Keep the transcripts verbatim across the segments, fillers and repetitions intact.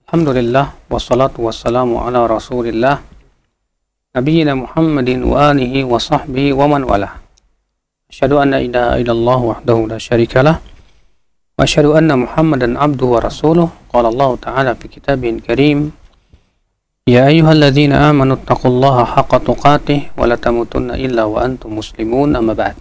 Alhamdulillah wassalatu wassalamu ala Rasulillah nabiyyina Muhammadin wa alihi wa sahbihi wa man walah. Asyhadu an la ilaha illallah wahdahu la syarikalah wa asyhadu anna Muhammadan abduhu wa rasuluh. Qala Allah Ta'ala fi kitabihil karim, ya ayyuhalladzina amanu taqullaha haqqa tuqatih wa la tamutunna illa wa antum muslimun, amma ba'd.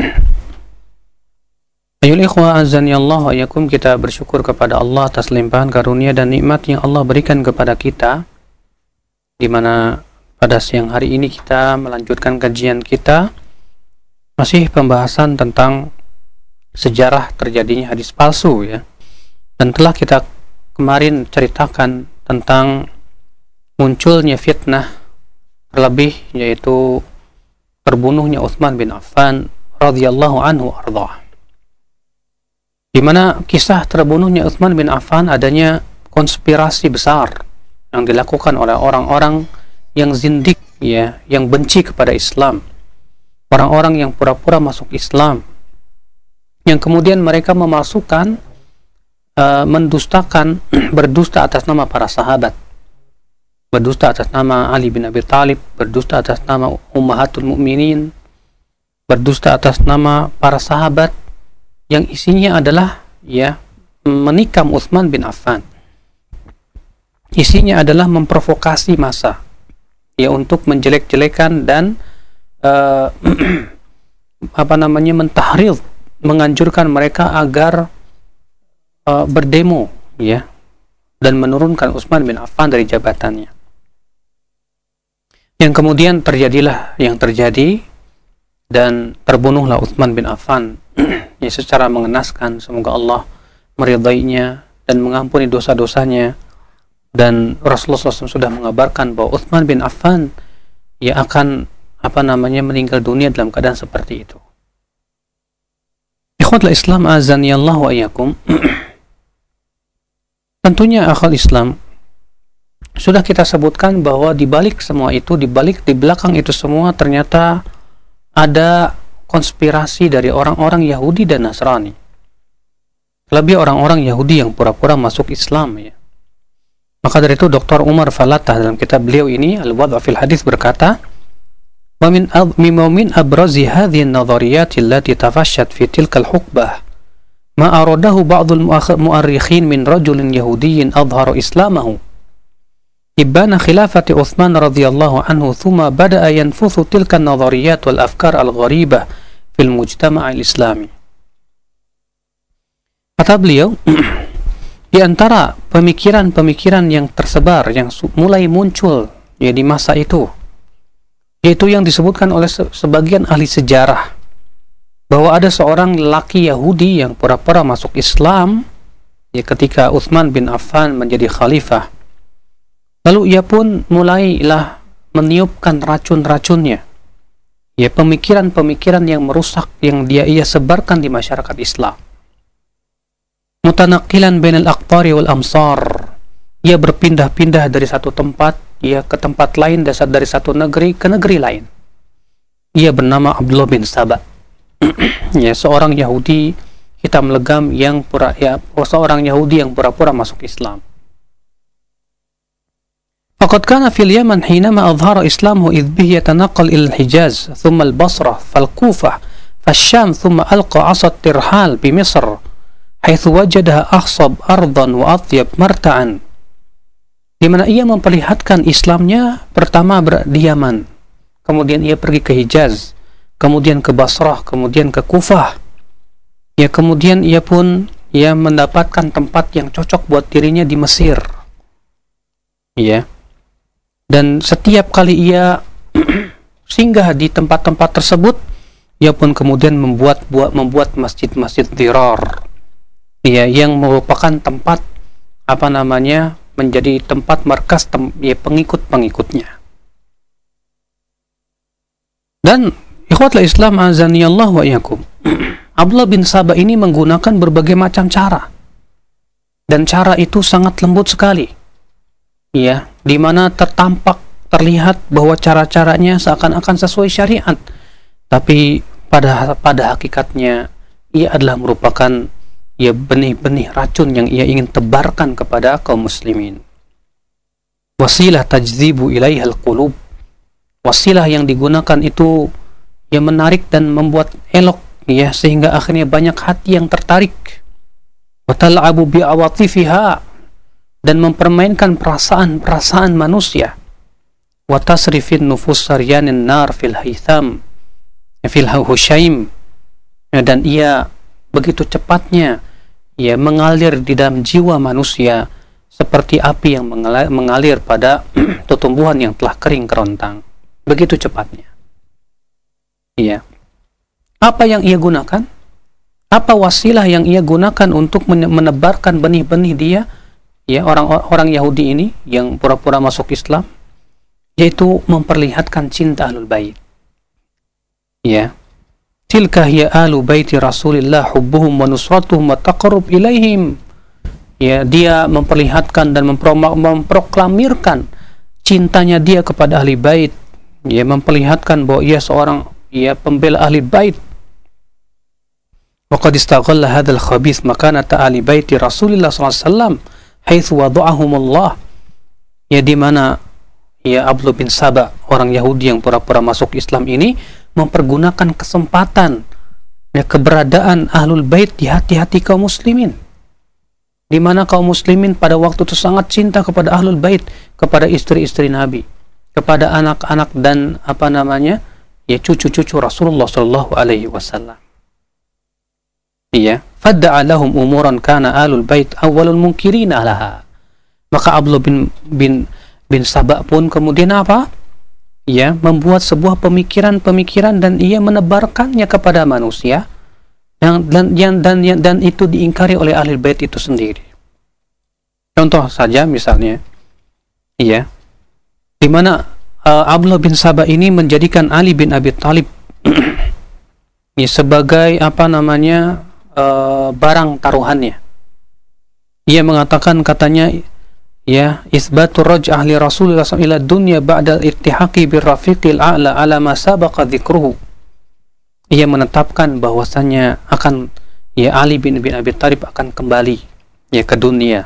Ayol ikhwah azani Allah wa yakum, kita bersyukur kepada Allah atas limpahan karunia dan nikmat yang Allah berikan kepada kita, di mana pada siang hari ini kita melanjutkan kajian kita, masih pembahasan tentang sejarah terjadinya hadis palsu ya. Dan telah kita kemarin ceritakan tentang munculnya fitnah terlebih, yaitu terbunuhnya Utsman bin Affan radhiyallahu anhu ardhah. Di mana kisah terbunuhnya Utsman bin Affan adanya konspirasi besar yang dilakukan oleh orang-orang yang zindik ya, yang benci kepada Islam, orang-orang yang pura-pura masuk Islam, yang kemudian mereka memasukkan uh, mendustakan berdusta atas nama para sahabat, berdusta atas nama Ali bin Abi Thalib, berdusta atas nama Ummahatul Mukminin, berdusta atas nama para sahabat, yang isinya adalah ya menikam Utsman bin Affan. Isinya adalah memprovokasi massa ya untuk menjelek-jelekan dan uh, apa namanya mentahrid, menganjurkan mereka agar uh, berdemo ya dan menurunkan Utsman bin Affan dari jabatannya. Yang kemudian terjadilah yang terjadi dan terbunuhlah Utsman bin Affan ya secara mengenaskan. Semoga Allah meridainya dan mengampuni dosa-dosanya. Dan Rasulullah shallallahu alaihi wasallam sudah mengabarkan bahwa Utsman bin Affan ya akan apa namanya meninggal dunia dalam keadaan seperti itu. Ikhwatul Islam azani Allah wa iyyakum. Tentunya akhwal Islam, sudah kita sebutkan bahwa di balik semua itu, di balik di belakang itu semua ternyata ada konspirasi dari orang-orang Yahudi dan Nasrani. Lebih orang-orang Yahudi yang pura-pura masuk Islam ya. Maka dari itu Doktor Umar Falatah dalam kitab beliau ini Al-Wad'a fil Hadis berkata, "Wa min min abrazi hadhihi an-nadhariyat allati tafashat fi tilka al-huqbah ma aradahu ba'd al-mu'arrikhin min rajulin yahudiyyin adhara islamahu ibana khilafati Utsman radhiyallahu anhu thumma bada'a yanfuthu tilka an-nadhariyat wal afkar al-gharibah fil mujtama' al-islami." Kata beliau, di antara pemikiran-pemikiran yang tersebar, yang mulai muncul ya di masa itu, yaitu yang disebutkan oleh sebagian ahli sejarah, bahwa ada seorang lelaki Yahudi yang pura-pura masuk Islam ya ketika Utsman bin Affan menjadi khalifah. Lalu ia pun mulailah meniupkan racun-racunnya, ya pemikiran-pemikiran yang merusak yang dia ia sebarkan di masyarakat Islam. Mutanaqilan bainal aqtari wal amsar, ia berpindah-pindah dari satu tempat ia ke tempat lain, dasar dari satu negeri ke negeri lain. Ia bernama Abdullah bin Saba. Ya, seorang Yahudi hitam legam yang pura ya seorang Yahudi yang pura-pura masuk Islam. Faqad kana fil Yaman hinama adhara Islamu idh bihi yatanaqqal ila al-Hijaz thumma al-Basrah fal-Kufah fal-Sham thumma alqa 'asa at-tirhal bi Misr haitsu wajadaha akhsab ardan wa atyab marta'an, di mana ia memperlihatkan Islamnya pertama di Yaman, kemudian ia pergi ke Hijaz, kemudian ke Basrah, kemudian ke Kufah. Ya, kemudian ia pun ia mendapatkan tempat yang cocok buat dirinya di Mesir. Ya. Dan setiap kali ia singgah di tempat-tempat tersebut, ia pun kemudian membuat buat membuat masjid-masjid dirar. Ya, yang merupakan tempat apa namanya menjadi tempat markas tem, ya, pengikut-pengikutnya. Dan ikhwatul Islam azanillah wa iyyakum, Abdullah bin Saba ini menggunakan berbagai macam cara, dan cara itu sangat lembut sekali ya, di mana tertampak terlihat bahwa cara-caranya seakan-akan sesuai syariat, tapi pada pada hakikatnya ia adalah merupakan ya benih-benih racun yang ia ingin tebarkan kepada kaum muslimin. wasilah tajdzibu ilaihal qulub. Wasilah yang digunakan itu yang menarik dan membuat elok, ya, sehingga akhirnya banyak hati yang tertarik. Wa tal'abu bi awatifiha, dan mempermainkan perasaan-perasaan manusia. Wa tasrifin nufus saryanin nar fil haytham fil hushaim, dan ia begitu cepatnya ia mengalir di dalam jiwa manusia seperti api yang mengalir, mengalir pada tumbuhan yang telah kering kerontang. Begitu cepatnya. Iya. Apa yang ia gunakan? Apa wasilah yang ia gunakan untuk menebarkan benih-benih dia, ya, orang-orang Yahudi ini yang pura-pura masuk Islam, yaitu memperlihatkan cinta Ahlul Bait. Ya. Tilka hiya ahlu baiti Rasulillah hubbuhum wa nusratuhum wa taqarrub ilaihim. Ya, dia memperlihatkan dan memproklamirkan cintanya dia kepada ahli bait. Dia memperlihatkan bahwa ia seorang, ia pembela ahli bait. Wa qad istaghalla hadzal khabith makanata ahli baiti Rasulillah sallallahu alaihi wasallam haitsu wada'ahumullah. Ya, di mana ya Abdullah bin Saba, orang Yahudi yang pura-pura masuk Islam ini, mempergunakan kesempatan, ya, keberadaan Ahlul Bait di hati-hati kaum muslimin, di mana kaum muslimin pada waktu itu sangat cinta kepada Ahlul Bait, kepada istri-istri Nabi, kepada anak-anak dan apa namanya, ya, cucu-cucu Rasulullah Shallallahu Alaihi Wasallam. Iya, fadda'a lahum umuran kana Ahlul Bait awwalul munkirina laha. Maka Abdullah bin bin bin Saba pun kemudian apa? Ya, membuat sebuah pemikiran-pemikiran dan ia menebarkannya kepada manusia, yang dan yang dan yang, dan itu diingkari oleh ahli bait itu sendiri. Contoh saja misalnya, iya, di mana uh, Abdullah bin Saba ini menjadikan Ali bin Abi Thalib ya, sebagai apa namanya uh, barang taruhannya. Ia mengatakan, katanya, ya, isbatu raj ahli Rasulullah sallallahu alaihi wasallam ila dunya ba'da al-ittihaqi birrafiqil a'la ala ma sabaqa dzikruhu. Ia menetapkan bahwasanya akan, ya, Ali bin, bin Abi Thalib akan kembali, ya, ke dunia,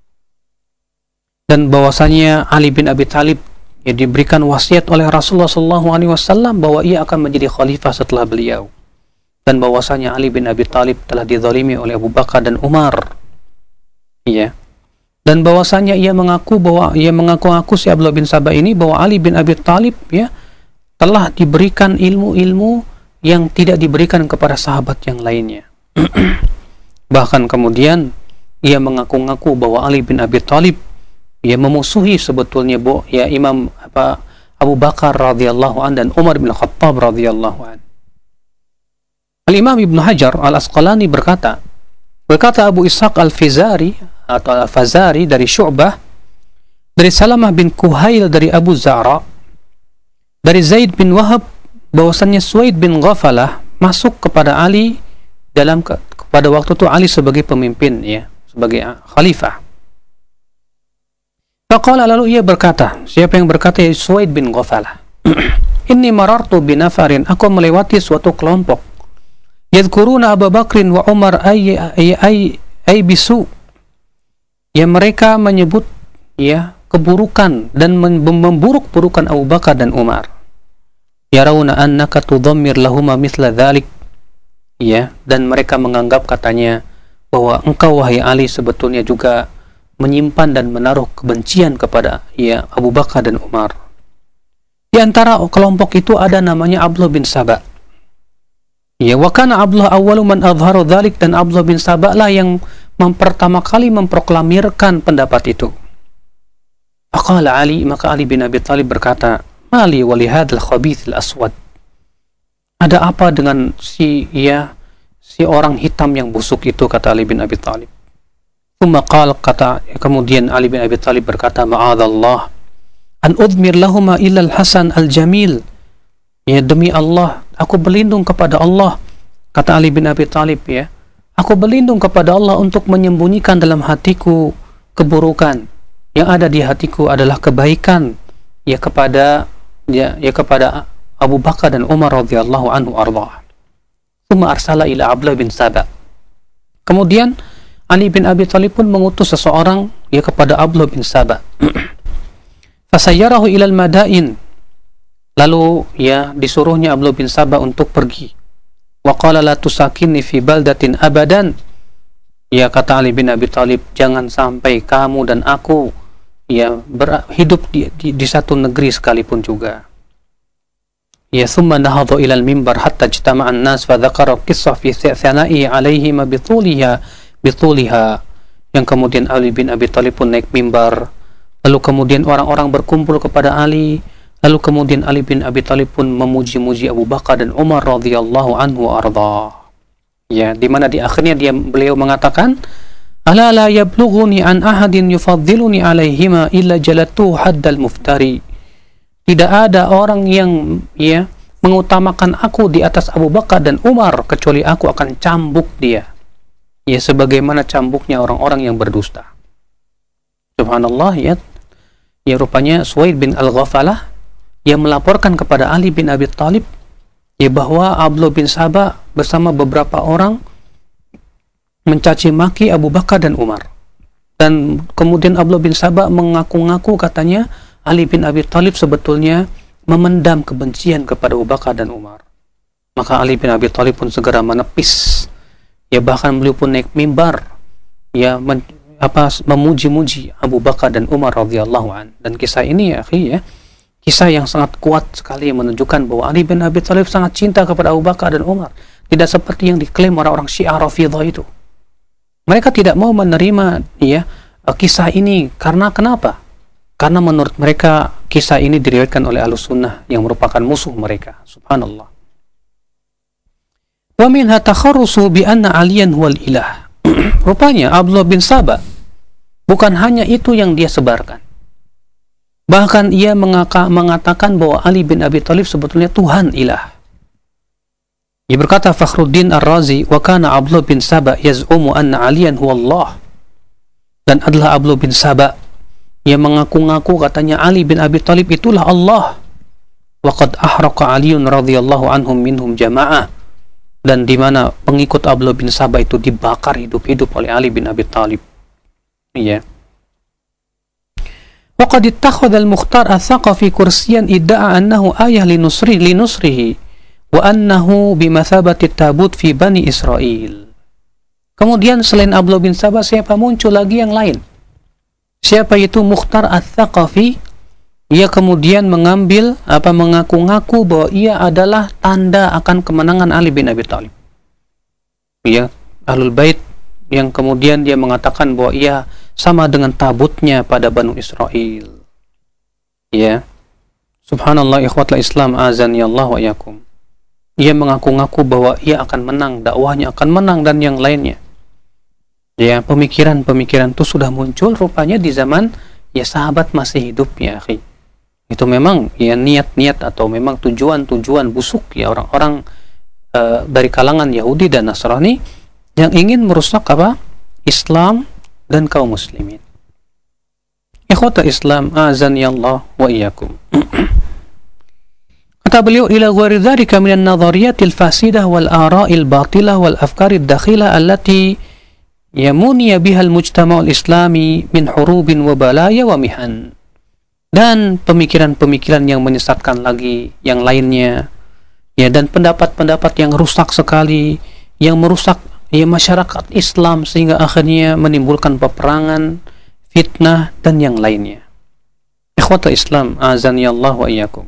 dan bahwasanya Ali bin Abi Thalib, ya, diberikan wasiat oleh Rasulullah sallallahu alaihi wasallam bahwa ia akan menjadi khalifah setelah beliau, dan bahwasanya Ali bin Abi Thalib telah dizalimi oleh Abu Bakar dan Umar. Iya. Dan bahwasanya ia mengaku bahwa ia mengaku-ngaku si Abdullah bin Saba ini bahwa Ali bin Abi Thalib, ya, telah diberikan ilmu-ilmu yang tidak diberikan kepada sahabat yang lainnya. Bahkan kemudian ia mengaku-ngaku bahwa Ali bin Abi Thalib, ia memusuhi sebetulnya bo, ya, Imam apa Abu Bakar radhiyallahu an dan Umar bin Khattab radhiyallahu an. Al-Imam Ibnu Hajar Al-Asqalani berkata, berkata Abu Ishaq Al-Fizari atau Al-Fazari dari Syu'bah, dari Salamah bin Kuhail dari Abu Za'ra, dari Zaid bin Wahab, bahwasannya Suwaid bin Ghafalah masuk kepada Ali dalam ke, pada waktu itu Ali sebagai pemimpin, ya, sebagai khalifah. Faqala, lalu ia berkata, siapa yang berkata? Ya, Suwaid bin Ghafalah. Inni marartu binafarin, aku melewati suatu kelompok, yadhkuruna Abu Bakrin wa Umar ay ay ay, ay bisu. Ya, mereka menyebut, ya, keburukan dan memburuk-burukan Abu Bakar dan Umar. Yarawna annaka tudhammir lahuma mithla dhalik. Ya, dan mereka menganggap, katanya, bahwa engkau wahai Ali sebetulnya juga menyimpan dan menaruh kebencian kepada, ya, Abu Bakar dan Umar. Di antara kelompok itu ada namanya Abdullah bin Saba. Ya, wa kana Abdullah awwalu man adhharu dhalik, dan Abdullah bin Saba lah yang mempertama kali memproklamirkan pendapat itu. Aqala Ali, maka Ali bin Abi Thalib berkata, mali wali hadzal khabith al-aswad. Ada apa dengan si, ya, si orang hitam yang busuk itu, kata Ali bin Abi Thalib. Tsumma qala, kata, kemudian Ali bin Abi Thalib berkata, ma'adzallah an udmir lahuma illa al-hasan al-jamil. Ya, demi Allah, aku berlindung kepada Allah, kata Ali bin Abi Thalib, ya, aku berlindung kepada Allah untuk menyembunyikan dalam hatiku keburukan. Yang ada di hatiku adalah kebaikan, ya, kepada, ya, ya kepada Abu Bakar dan Umar radhiyallahu anhu arda. Tsumma arsala ila Abdullah bin Saba. Kemudian Ali bin Abi Thalib pun mengutus seseorang, ya, kepada Abdullah bin Saba. Fasayyarahu ilal madain. Lalu ya disuruhnya Abdullah bin Sabah untuk pergi. Wa qala la tusakinni fi baldatin abadan. Ya kata Ali bin Abi Thalib, jangan sampai kamu dan aku ya hidup di, di, di satu negeri sekalipun juga. Ya thumma nahadha ila al-mimbar hatta ijtama'a an-nas fa dzakara qissah fi thana'i 'alaihima bituliha bituliha. Yang kemudian Ali bin Abi Thalib pun naik mimbar, lalu kemudian orang-orang berkumpul kepada Ali, lalu kemudian Ali bin Abi Thalib pun memuji-muji Abu Bakar dan Umar radhiyallahu anhu arda. Ya, di mana di akhirnya dia beliau mengatakan, ala la yablughuni an ahadin yufaddiluni alaihima illa jalatu haddal muftari. Tidak ada orang yang ya mengutamakan aku di atas Abu Bakar dan Umar kecuali aku akan cambuk dia. Ya sebagaimana cambuknya orang-orang yang berdusta. Subhanallah, ya. Ya rupanya Suwaid bin Al-Ghafalah yang melaporkan kepada Ali bin Abi Thalib ya bahwa Abdullah bin Sabah bersama beberapa orang mencaci maki Abu Bakar dan Umar. Dan kemudian Abdullah bin Sabah mengaku-ngaku katanya Ali bin Abi Thalib sebetulnya memendam kebencian kepada Abu Bakar dan Umar. Maka Ali bin Abi Thalib pun segera menepis. Ya bahkan beliau pun naik mimbar ya men, apa memuji-muji Abu Bakar dan Umar radhiyallahu an. Dan kisah ini ya akhi ya, kisah yang sangat kuat sekali menunjukkan bahwa Ali bin Abi Thalib sangat cinta kepada Abu Bakar dan Umar. Tidak seperti yang diklaim orang-orang Syiah Rafidhah itu. Mereka tidak mau menerima ya kisah ini karena kenapa? Karena menurut mereka kisah ini diriwayatkan oleh Ahlus Sunnah yang merupakan musuh mereka. Subhanallah. Wa minha takharrusu bi anna aliyan huwal ilah. Rupanya Abdullah bin Sabah bukan hanya itu yang dia sebarkan. Bahkan ia mengaka, mengatakan bahwa Ali bin Abi Thalib sebetulnya Tuhan ilah. Ia berkata Fakhruddin Ar-Razi, wa kana Abdullah bin Sabah yaz'umu anna aliyan huwa Allah. Dan adalah Abdullah bin Sabah yang mengaku-ngaku katanya Ali bin Abi Thalib itulah Allah. Wa qad ahraqa Aliun radhiyallahu anhum minhum jama'ah. Dan di mana pengikut Abdullah bin Sabah itu dibakar hidup-hidup oleh Ali bin Abi Thalib. Iya. Wa qad ittakhadha al-Mukhtar al-Thaqafi kursiyan idda'a annahu ayah linusri linusrihi wa annahu bimathabati tabut fi Bani Israel. Kemudian selain Abdullah bin Sabah, siapa muncul lagi yang lain? Siapa itu? Mukhtar al-Thaqafi. Ia kemudian mengambil apa mengaku-ngaku bahwa ia adalah tanda akan kemenangan Ali bin Abi Thalib. Ya, Ahlul Bait yang kemudian dia mengatakan bahwa ia sama dengan tabutnya pada Banu Israel. Ya. Subhanallah ikhwatul Islam azani Allah wa yakum. Ia mengaku-ngaku bahwa ia akan menang, dakwahnya akan menang dan yang lainnya. Ya, pemikiran-pemikiran itu sudah muncul rupanya di zaman ya sahabat masih hidup ya, akhi. Itu memang ya niat-niat atau memang tujuan-tujuan busuk ya orang-orang uh, dari kalangan Yahudi dan Nasrani yang ingin merusak apa? Islam dan kaum muslimin. Ikhwatul Islam azani Allah wa iyyakum. Kata beliau, ila ghairi dzalika min an-nadhariyatil fasidah wal ara'il batilah wal afkarid dakhilah allati yamuniya biha al-mujtama'ul islami min hurubin wa balaya wa mihan. Dan pemikiran-pemikiran yang menyesatkan lagi yang lainnya ya, dan pendapat-pendapat yang rusak sekali yang merusak ya masyarakat Islam sehingga akhirnya menimbulkan peperangan, fitnah dan yang lainnya. Ikhwatul Islam azani Allah wa iyyakum.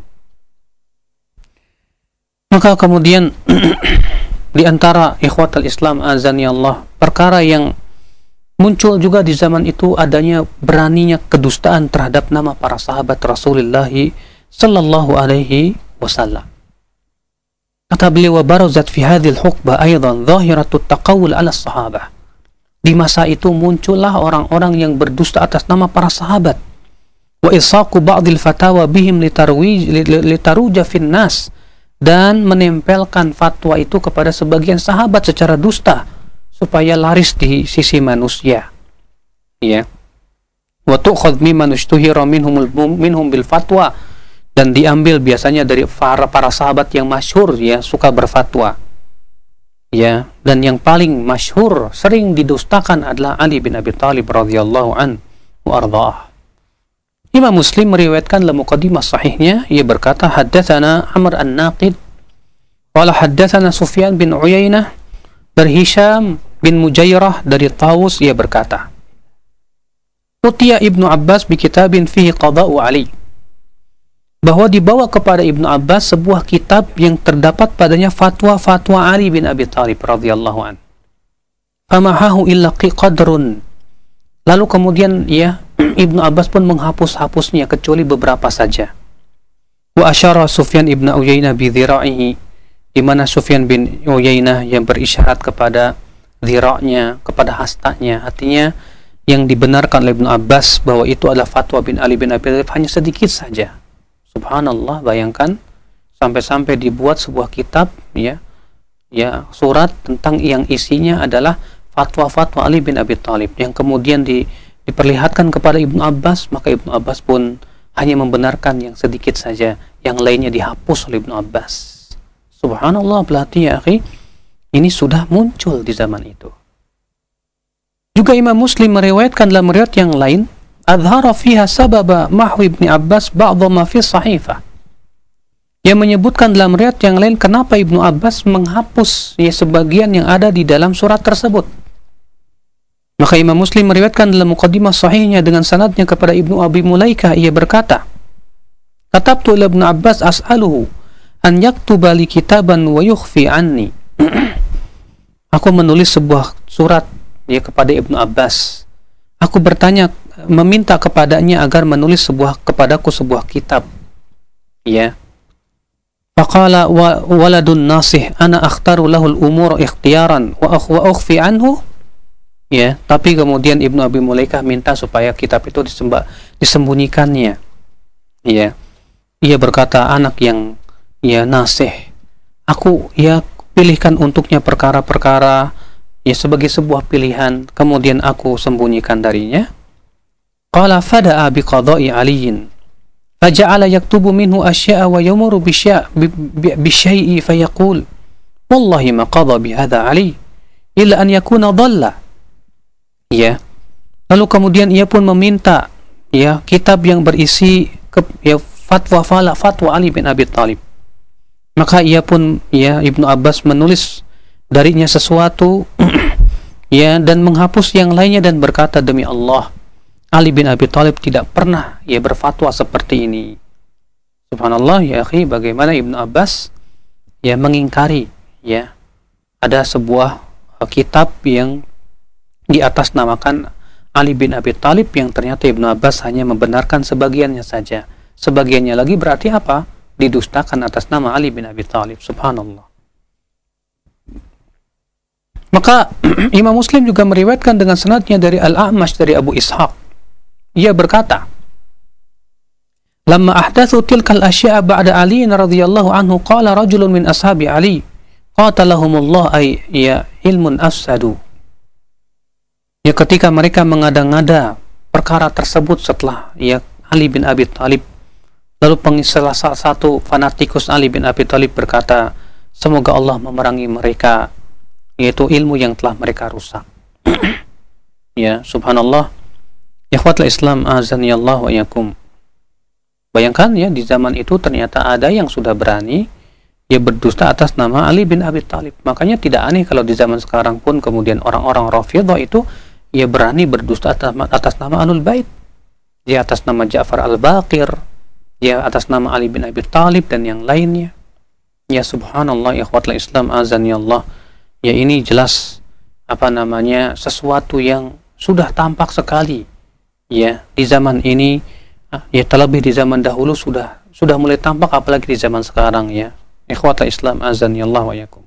Maka kemudian di antara ikhwatul Islam azani Allah, perkara yang muncul juga di zaman itu adanya beraninya kedustaan terhadap nama para sahabat Rasulullah sallallahu alaihi wasallam. Kata beliau, wa barazat fi hadhil hukbah aidan zahiratut taqawul ala sahabah. Di masa itu muncullah orang-orang yang berdusta atas nama para sahabat. Wa isaqu ba'dil fatawa bihim litarwij litaruja fin nas, dan menempelkan fatwa itu kepada sebagian sahabat secara dusta supaya laris di sisi manusia. Ya. Wa tu'khadh mimman ushtuhira minhum minhum bil fatwa, dan diambil biasanya dari para para sahabat yang masyhur ya suka berfatwa. Ya, dan yang paling masyhur sering didustakan adalah Ali bin Abi Thalib radhiyallahu anhu wa ardhah. Imam Muslim meriwayatkan dalam muqaddimah sahihnya, ia berkata, haddatsana Amr an-Naqid qala haddatsana Sufyan bin Uyainah dari Hisham bin Mujairah dari Tawus, ia berkata, utiya Ibnu Abbas bi kitabin fihi qada'u Ali, bahwa dibawa kepada Ibnu Abbas sebuah kitab yang terdapat padanya fatwa-fatwa Ali bin Abi Thalib radhiyallahu an. Famahahu illa qadrun, lalu kemudian ya Ibnu Abbas pun menghapus-hapusnya kecuali beberapa saja. Wa asyara Sufyan ibn Uyainah bi dhira'ihi, di mana Sufyan bin Uyainah yang berisyarat kepada dhira'nya, kepada hastanya, artinya yang dibenarkan oleh Ibnu Abbas bahwa itu adalah fatwa bin Ali bin Abi Thalib hanya sedikit saja. Subhanallah, bayangkan sampai-sampai dibuat sebuah kitab ya, ya surat tentang yang isinya adalah fatwa-fatwa Ali bin Abi Thalib yang kemudian di diperlihatkan kepada Ibnu Abbas, maka Ibnu Abbas pun hanya membenarkan yang sedikit saja, yang lainnya dihapus oleh Ibnu Abbas. Subhanallah, berarti ya akhi, ini sudah muncul di zaman itu. Juga Imam Muslim meriwayatkan dalam riwayat yang lain, adhara fiha sababa mahwi Ibnu Abbas ba'dha ma fi sahifah, yang menyebutkan dalam riwayat yang lain kenapa Ibnu Abbas menghapus ya sebagian yang ada di dalam surat tersebut. Maka Imam Muslim meriwayatkan dalam muqaddimah sahihnya dengan sanadnya kepada Ibnu Abi Mulaikah, ia berkata, katabtu ila Ibnu Abbas as'aluhu an yaktuba li kitaban wa yukhfi anni. Aku menulis sebuah surat ya kepada Ibnu Abbas. Aku bertanya, meminta kepadanya agar menulis sebuah kepadaku sebuah kitab. Ya. Faqala wa waladun nasih ana akhtaru lahul umur ikhtiyaran wa ukhfi anhu. Ya, tapi kemudian Ibnu Abi Mulaikah minta supaya kitab itu disembah, disembunyikannya. Ya. Ia berkata, anak yang ya nasih, aku ya pilihkan untuknya perkara-perkara ya sebagai sebuah pilihan, kemudian aku sembunyikan darinya. Qala fada'a biqada'i aliyin faja'ala yaktubu minhu asya'a wa yamuru bisyai'i fayaqul wallahi ma qada bihadha Ali illa an yakuna dhalla. Ya. Lalu kemudian ia pun meminta ya kitab yang berisi ke, ya fatwa fala fatwa Ali bin Abi Thalib. Maka ia pun ya Ibnu Abbas menulis darinya sesuatu ya dan menghapus yang lainnya dan berkata, demi Allah, Ali bin Abi Thalib tidak pernah ya berfatwa seperti ini. Subhanallah ya akhi, bagaimana Ibnu Abbas ya mengingkari ya ada sebuah uh, kitab yang di atas namakan Ali bin Abi Thalib yang ternyata Ibnu Abbas hanya membenarkan sebagiannya saja. Sebagiannya lagi berarti apa? Didustakan atas nama Ali bin Abi Thalib. Subhanallah. Maka Imam Muslim juga meriwayatkan dengan sanadnya dari Al-A'mash dari Abu Ishaq. Ia berkata, "Lamma ahdatsu tilkal asya'a ba'da Ali radhiyallahu anhu qala rajulun min ashabi Ali qatalahumullah ay ya ilmun afsadu." Ya, ketika mereka mengada-ngada perkara tersebut setelah ya Ali bin Abi Thalib, lalu salah satu fanatikus Ali bin Abi Thalib berkata, semoga Allah memerangi mereka, yaitu ilmu yang telah mereka rusak. Ya, subhanallah. Ikhwatul Islam azani Allah wa yakum. Bayangkan ya, di zaman itu ternyata ada yang sudah berani ya berdusta atas nama Ali bin Abi Thalib. Makanya tidak aneh kalau di zaman sekarang pun kemudian orang-orang Rafidhah itu ia berani berdusta atas, atas nama Ahlul Bait, ya atas nama Ja'far al-Baqir, ya atas nama Ali bin Abi Thalib dan yang lainnya. Ya subhanallah ikhwatul Islam azani Allah. Ya ini jelas apa namanya sesuatu yang sudah tampak sekali ya di zaman ini, ya terlebih di zaman dahulu sudah sudah mulai tampak, apalagi di zaman sekarang ya. Ikhwatul Islam azani Allah wa yakum.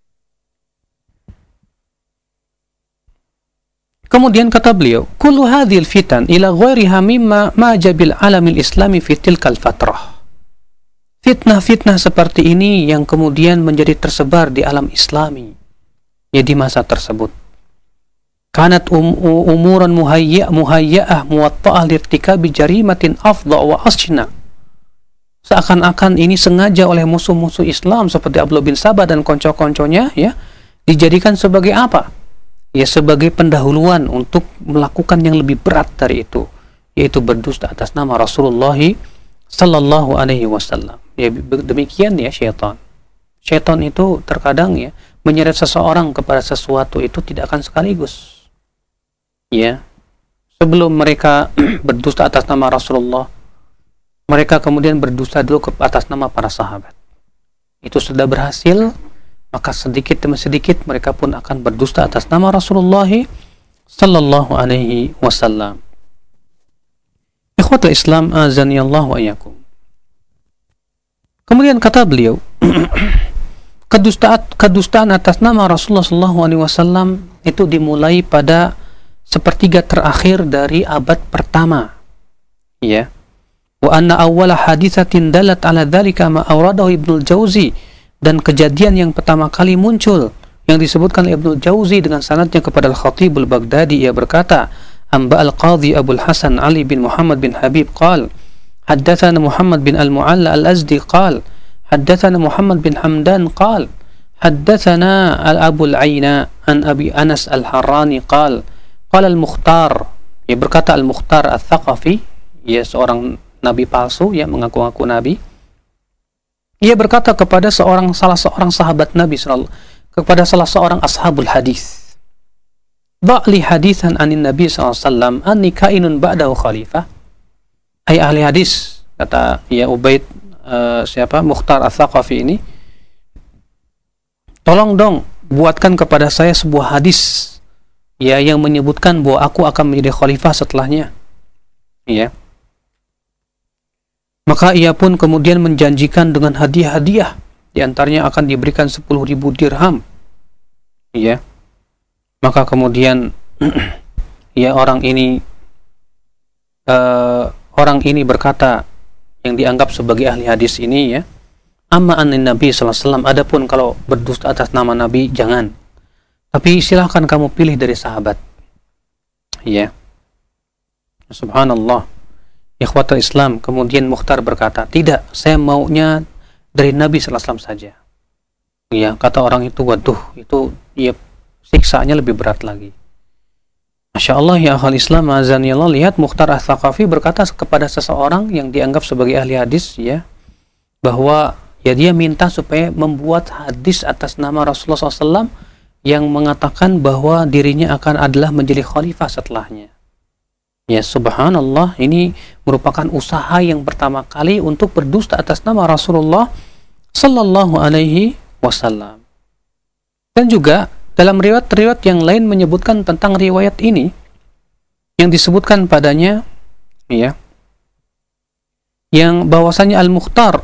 Kemudian kata beliau, kullu hadhil fitan ila ghairiha mimma ma jabil alamil islami fi tilkal fatrah. Fitnah-fitnah seperti ini yang kemudian menjadi tersebar di alam islami ya di masa tersebut. Kanat um, umuran muhayya muhayya'ah muwatta'ah lirtikabi jarimatin afdha wa asjna. Seakan-akan ini sengaja oleh musuh-musuh Islam seperti Abdullah bin Sabah dan konco-konconya ya dijadikan sebagai apa? Ya sebagai pendahuluan untuk melakukan yang lebih berat dari itu, yaitu berdusta atas nama Rasulullah sallallahu alaihi wasallam. Ya, demikian ya syaitan. Syaitan itu terkadang ya menyeret seseorang kepada sesuatu itu tidak akan sekaligus. Ya. Sebelum mereka berdusta atas nama Rasulullah, mereka kemudian berdusta dulu atas nama para sahabat. Itu sudah berhasil, maka sedikit demi sedikit mereka pun akan berdusta atas nama Rasulullah sallallahu alaihi wasallam. Ikhwatul Islam azanillahu wa iyyakum. Kemudian kata beliau, kedustaan kedustaan atas nama Rasulullah sallallahu alaihi wasallam itu dimulai pada sepertiga terakhir dari abad pertama. Ya. Wa anna awwala haditsatin dalat ala dzalika ma awradahu Ibnu Jauzi, dan kejadian yang pertama kali muncul yang disebutkan oleh Ibnu Jauzi dengan sanadnya kepada Al-Khatib Al-Baghdadi, ia berkata, Amba Al-Qadhi Abul Hasan Ali bin Muhammad bin Habib qal, haddatsana Muhammad bin Al-Mu'alla Al-Azdi qal, haddatsana Muhammad bin Hamdan qal, haddatsana Al-Abu Al-Aina an Abi Anas Al-Harrani qal, qala Al-Mukhtar, ia berkata Al-Mukhtar Al-Thaqafi, ia seorang nabi palsu yang mengaku-ngaku nabi. Ia berkata kepada seorang salah seorang sahabat Nabi sallallahu kepada salah seorang ashabul hadis, "Ba'li haditsan anin Nabi sallallahu alaihi wasallam anni kainun ba'dahu khalifah." Hai ahli hadis, kata ya Ubaid uh, siapa Mukhtar Al-Thaqafi ini, tolong dong buatkan kepada saya sebuah hadis ya yang menyebutkan bahwa aku akan menjadi khalifah setelahnya. Ya. Maka ia pun kemudian menjanjikan dengan hadiah-hadiah, di antaranya akan diberikan sepuluh ribu dirham. Ya. Maka kemudian ya orang ini uh, orang ini berkata, yang dianggap sebagai ahli hadis ini, ya, amma anin Nabi sallallahu alaihi wasallam, adapun kalau berdusta atas nama Nabi jangan. Tapi silahkan kamu pilih dari sahabat. Ya. Subhanallah. Ikhwatul Islam, kemudian Mukhtar berkata, tidak, saya maunya dari Nabi sallallahu alaihi wasallam saja. Ya, kata orang itu, waduh, itu ya siksanya lebih berat lagi. Masya Allah ya akhal Islam azanillah, lihat Mukhtar Al-Thaqafi berkata kepada seseorang yang dianggap sebagai ahli hadis, ya, bahwa ya dia minta supaya membuat hadis atas nama Rasulullah sallallahu alaihi wasallam yang mengatakan bahwa dirinya akan adalah menjadi khalifah setelahnya. Ya subhanallah, ini merupakan usaha yang pertama kali untuk berdusta atas nama Rasulullah sallallahu alaihi wasallam. Dan juga dalam riwayat-riwayat yang lain menyebutkan tentang riwayat ini, yang disebutkan padanya, ya, yang bahwasanya Al-Mukhtar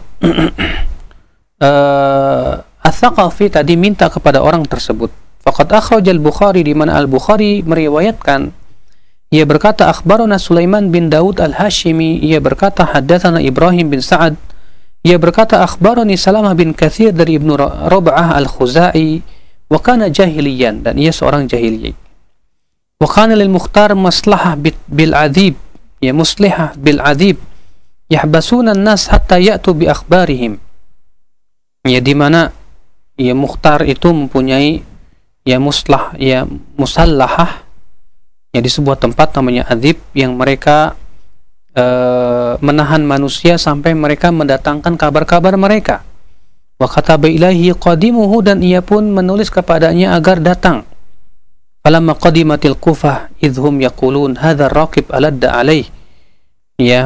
uh, Al-Thaqafi tadi minta kepada orang tersebut. Faqad akhraj Al-Bukhari, di mana Al-Bukhari meriwayatkan, ia berkata, akhbarana Sulaiman bin Daud Al-Hashimi, ia berkata, haddatsana Ibrahim bin Sa'ad, ia berkata, akhbarani Salamah bin Katsir dari Ibnu Rab'ah Al-Khuzai, wa kana jahiliyan, dan ia seorang jahiliyah. Wa kana lil Mukhtar maslahah bil adhib, ya muslihah bil adhib, yahbasuna an-nas hatta ya'tu bi akhbarihim. Ya, di mana ya Mukhtar itu mempunyai ya muslah, ya musallahah, ya di sebuah tempat namanya adhib, yang mereka uh, menahan manusia sampai mereka mendatangkan kabar-kabar mereka. Wa kataba ilaihi qadimuhu, dan ia pun menulis kepadanya agar datang. Falamma qadimatil Kufah idhum yaqulun hadha raqib aladda alaih, ya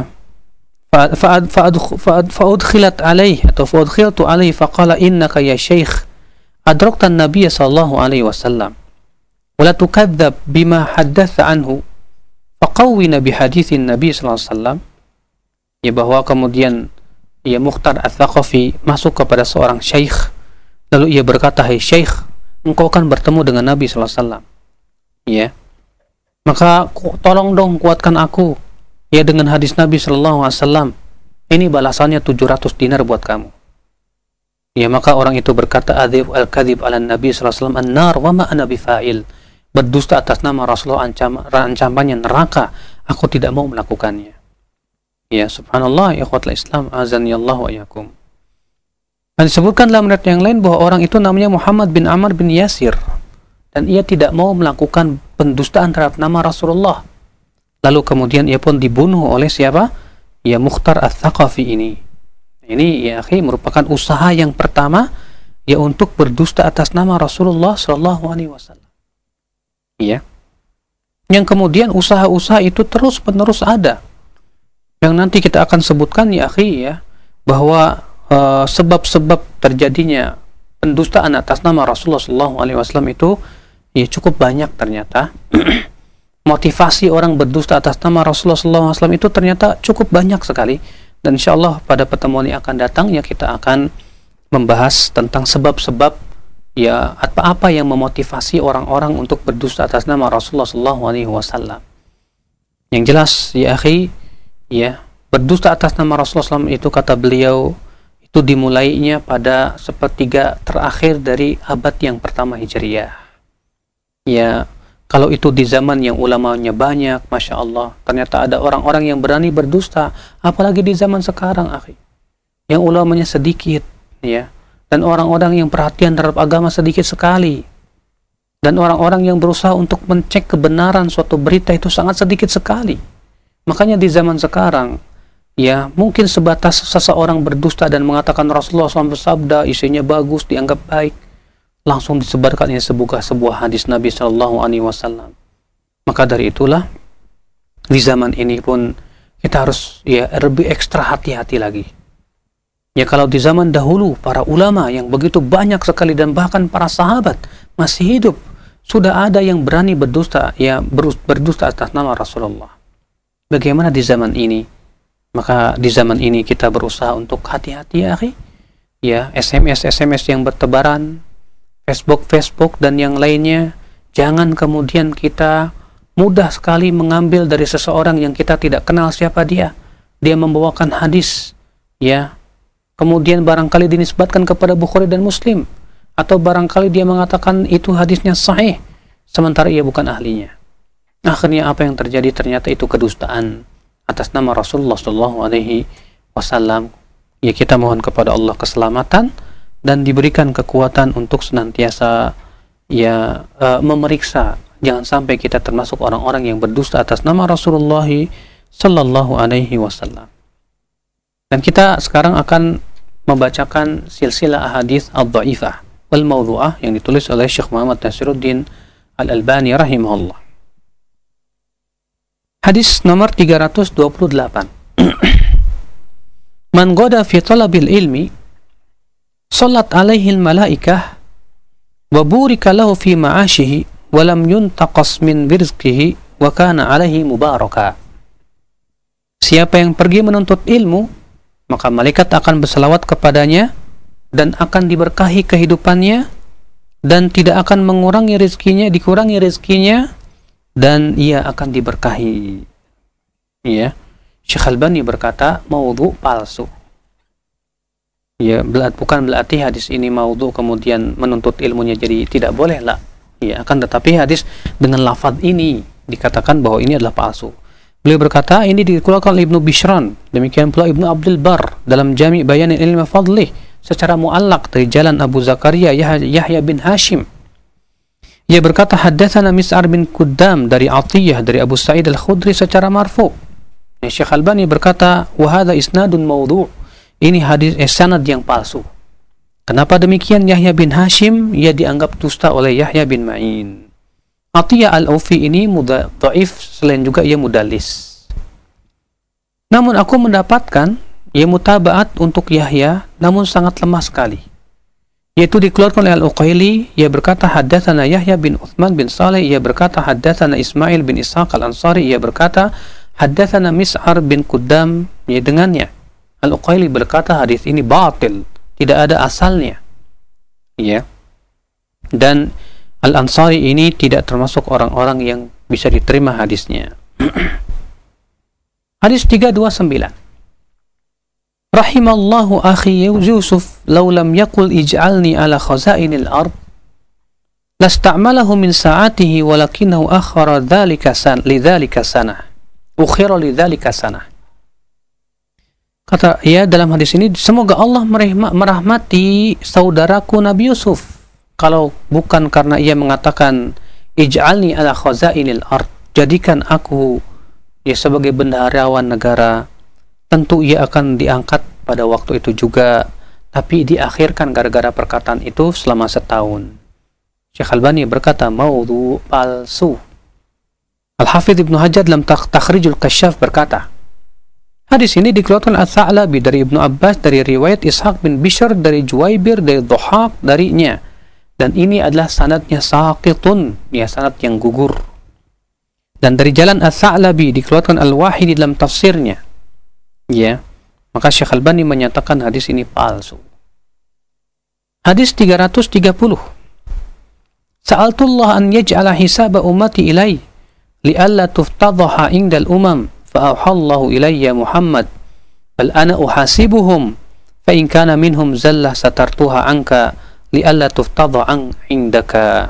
fa'udkhilat alaih atau fa'udkhiltu alaih faqala innaka ya syekh adrakta an-nabiy sallallahu alaihi wasallam wala tukadzdzab bima haddatsa anhu faqawwina bihaditsin nabi sallallahu alaihi wasallam. Ya, bahwa kemudian ya Mukhtar Al-Thaqafi masuk kepada seorang syekh, lalu ia berkata, hai syekh, engkau akan bertemu dengan Nabi sallallahu alaihi wasallam, ya, maka tolong dong kuatkan aku ya dengan hadis Nabi sallallahu alaihi wasallam, ini balasannya tujuh ratus dinar buat kamu. Ya, maka orang itu berkata, adzib al-kadzib ala Nabi sallallahu alaihi wasallam an-nar wa ma ana bifa'il, berdusta atas nama Rasulullah ancam, ancamannya neraka, aku tidak mau melakukannya. Ya subhanallah ya ikhwatul Islam azanillahu wa iyyakum. Dan disebutkan dalam riwayat yang lain bahwa orang itu namanya Muhammad bin Amr bin Yasir, dan ia tidak mau melakukan pendustaan terhadap nama Rasulullah. Lalu kemudian ia pun dibunuh oleh siapa? Ya Mukhtar Ats-Tsaqafi ini. Ini ya akhi merupakan usaha yang pertama ya untuk berdusta atas nama Rasulullah Shallallahu Alaihi Wasallam. Iya. Yang kemudian usaha-usaha itu terus menerus ada. Yang nanti kita akan sebutkan ya akhi ya bahwa uh, sebab-sebab terjadinya pendustaan atas nama Rasulullah Shallallahu Alaihi Wasallam itu ya cukup banyak ternyata. Motivasi orang berdusta atas nama Rasulullah Shallallahu Alaihi Wasallam itu ternyata cukup banyak sekali. Dan insya Allah pada pertemuan yang akan datang ya kita akan membahas tentang sebab-sebab ya apa-apa yang memotivasi orang-orang untuk berdusta atas nama Rasulullah Shallallahu Alaihi Wasallam. Yang jelas ya akhi ya berdusta atas nama Rasulullah Shallallahu Alaihi Wasallam itu kata beliau itu dimulainya pada sepertiga terakhir dari abad yang pertama Hijriyah. Ya kalau itu di zaman yang ulamanya banyak, Masya Allah, ternyata ada orang-orang yang berani berdusta, apalagi di zaman sekarang, akhi, yang ulamanya sedikit, ya, dan orang-orang yang perhatian terhadap agama sedikit sekali, dan orang-orang yang berusaha untuk mencek kebenaran suatu berita itu sangat sedikit sekali. Makanya di zaman sekarang, ya, mungkin sebatas seseorang berdusta dan mengatakan Rasulullah shallallahu alaihi wasallam bersabda, isinya bagus, dianggap baik, langsung disebarkan ini sebuah sebuah hadis Nabi Shallallahu Alaihi Wasallam. Maka dari itulah di zaman ini pun kita harus ya lebih ekstra hati-hati lagi. Ya kalau di zaman dahulu para ulama yang begitu banyak sekali dan bahkan para sahabat masih hidup, sudah ada yang berani berdusta ya berdusta atas nama Rasulullah. Bagaimana di zaman ini? Maka di zaman ini kita berusaha untuk hati-hati ya akhi. Ya S M S S M S yang bertebaran, Facebook, Facebook, dan yang lainnya, jangan kemudian kita mudah sekali mengambil dari seseorang yang kita tidak kenal siapa dia. Dia membawakan hadis, ya, kemudian barangkali dinisbatkan kepada Bukhari dan Muslim, atau barangkali dia mengatakan itu hadisnya sahih, sementara ia bukan ahlinya. Akhirnya apa yang terjadi? Ternyata itu kedustaan atas nama Rasulullah Shallallahu Alaihi Wasallam. Ya kita mohon kepada Allah keselamatan dan diberikan kekuatan untuk senantiasa ya uh, memeriksa, jangan sampai kita termasuk orang-orang yang berdusta atas nama Rasulullah Sallallahu Alaihi Wasallam. Dan kita sekarang akan membacakan silsilah ahadits ad-dhaifah wal mawdu'ah yang ditulis oleh Syekh Muhammad Nasiruddin Al-Albani rahimahullah. Hadis nomor tiga ratus dua puluh delapan. Man ghada fi talabil ilmi salat alaihi al-malaikah wa burika lahu fi ma'ashihi wa lam yuntaqas min rizqihi wa kana alaihi mubaraka. Siapa yang pergi menuntut ilmu, maka malaikat akan berselawat kepadanya dan akan diberkahi kehidupannya dan tidak akan mengurangi rezekinya, dikurangi rezekinya dan ia akan diberkahi. Ya. Syekh Albani berkata maudhu palsu. Ya, bukan berarti hadis ini maudhu kemudian menuntut ilmunya jadi tidak boleh lah. Ya, akan tetapi hadis dengan lafaz ini dikatakan bahwa ini adalah palsu. Beliau berkata ini dikeluarkan oleh Ibnu Bishran, demikian pula Ibnu Abdul Bar dalam Jami' Bayan Ilmi Fadlih secara muallaq dari jalan Abu Zakaria Yahya bin Hashim. Ia berkata haddatsana Mis'ar bin Quddam dari Atiyah dari Abu Sa'id Al-Khudri secara marfu'. Nah, Syekh Albani berkata wa hadza isnadun maudhu'. Ini hadis eh, sanad yang palsu. Kenapa demikian? Yahya bin Hashim ia dianggap dusta oleh Yahya bin Ma'in. Atiyah Al-Aufi ini dhaif, selain juga ia mudallis. Namun aku mendapatkan ia mutabaat untuk Yahya, namun sangat lemah sekali. Yaitu dikeluarkan oleh Al-Uqaili, ia berkata haddatsana Yahya bin Uthman bin Saleh, ia berkata haddatsana Ismail bin Ishaq Al-Ansari, ia berkata haddatsana Mis'ar bin Quddam, ya dengannya. Al-Uqaili berkata hadis ini batil, tidak ada asalnya. Ya. Dan Al-Ansari ini tidak termasuk orang-orang yang bisa diterima hadisnya. Hadis tiga ratus dua puluh sembilan. Rahimallahu akhi Yusuf law lam yaqul ij'alni ala khazainil ard lasta'malahu min sa'atihi walakinahu akhara dzalika san lidzalika sanah. Ukhira lidzalika sanah. Kata ya dalam hadis ini, semoga Allah merahmati saudaraku Nabi Yusuf kalau bukan karena ia mengatakan ij'alni ala khazainil ard, jadikan aku ya sebagai bendaharawan negara, tentu ia akan diangkat pada waktu itu juga, tapi diakhirkan gara-gara perkataan itu selama setahun. Syekh Albani berkata maudhu palsu. Al-Hafidh Ibnu Hajar dalam Takhrijul Kasyaf berkata, hadis ini dikeluarkan Al-Tha'labi dari Ibnu Abbas dari riwayat Ishaq bin Bishr dari Juwaibir dari Dhuhaq darinya, dan ini adalah sanadnya saqitun, ya sanad yang gugur. Dan dari jalan Al-Tha'labi dikeluarkan Al-Wahidi dalam tafsirnya, ya, maka Syekh Albani menyatakan hadis ini palsu. Hadis tiga ratus tiga puluh, Sa'altullah an yaj'ala hisaba ummati ilai li'alla tuftadhaha indal umam fa'auhallahu ilayya Muhammad bal ana uhasibuhum fa in kana minhum zallah satartuha anka li'alla tuftadha an indaka.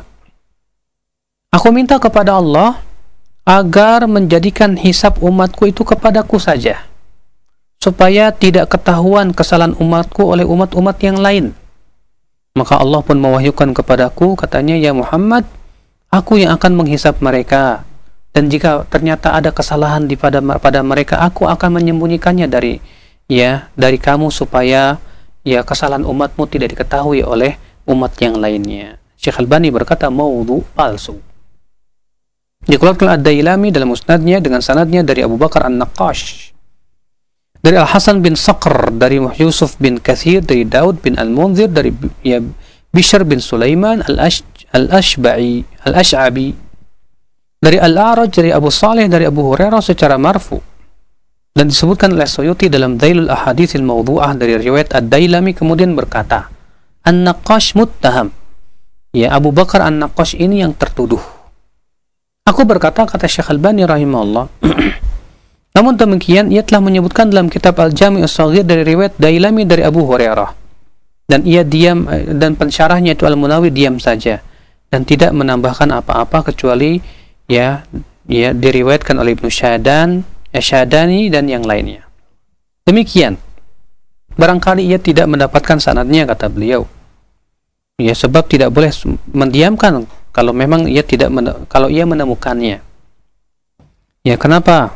Aku minta kepada Allah agar menjadikan hisab umatku itu kepadaku saja, supaya tidak ketahuan kesalahan umatku oleh umat-umat yang lain. Maka Allah pun mewahyukan kepadaku, katanya, ya Muhammad, aku yang akan menghisab mereka, dan jika ternyata ada kesalahan di pada pada mereka, aku akan menyembunyikannya dari ya dari kamu, supaya ya kesalahan umatmu tidak diketahui oleh umat yang lainnya. Syekh Albani berkata maudhu palsu. Dikeluarkan Ad-Dailami dalam musnadnya dengan sanadnya dari Abu Bakar An-Naqash, dari Al-Hasan bin Saqr, dari Yusuf bin Kathir, dari Daud bin Al-Munzir, dari ya, Bishr bin Sulaiman Al-Ashba'i Al-Ash'abi, dari Al-A'raj, dari Abu Saleh, dari Abu Hurairah secara marfu, dan disebutkan oleh Suyuti dalam Dailul Ahaditsil Mawdu'ah dari riwayat Ad-Dailami. Kemudian berkata, An-Naqash muttaham, ya Abu Bakar An-Naqash ini yang tertuduh. Aku berkata, kata Syekh Albani rahimahullah, namun demikian ia telah menyebutkan dalam kitab Al-Jami' As-Shaghir dari riwayat Dailami dari Abu Hurairah, dan ia diam, dan pensyarahnya itu Al-Munawi diam saja dan tidak menambahkan apa-apa kecuali ya ya diriwayatkan oleh Ibnu Syadan, Syadani dan yang lainnya. Demikian. Barangkali ia tidak mendapatkan sanadnya, kata beliau. Ya, sebab tidak boleh mendiamkan kalau memang ia tidak kalau ia menemukannya. Ya, kenapa?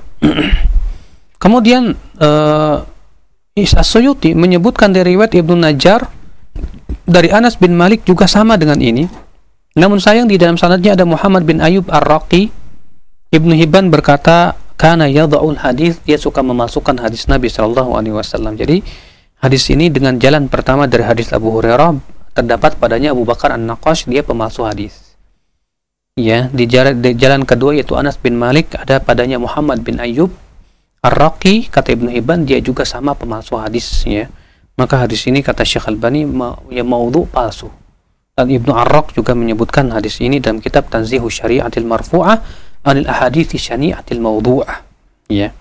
Kemudian uh, As-Suyuti menyebutkan dari riwayat Ibnu Najjar dari Anas bin Malik juga sama dengan ini. Namun sayang di dalam sanadnya ada Muhammad bin Ayyub Ar-Raqi. Ibnu Hibban berkata, kana yadha'ul hadis, dia suka memasukkan hadis Nabi sallallahu alaihi wasallam. Jadi hadis ini dengan jalan pertama dari hadis Abu Hurairah terdapat padanya Abu Bakar An-Naqash, dia pemalsu hadis. Ya, di jalan, di jalan kedua yaitu Anas bin Malik ada padanya Muhammad bin Ayyub Ar-Raqi, kata Ibnu Hibban dia juga sama pemalsu hadis, ya. Maka hadis ini kata Syekh Albani ma, ya maudhu palsu. Dan Ibnu Ar-Raq juga menyebutkan hadis ini dalam kitab Tanzihu Syari'atil Marfu'ah anil Ahadithi Syani'atil Mawdu'ah, ya.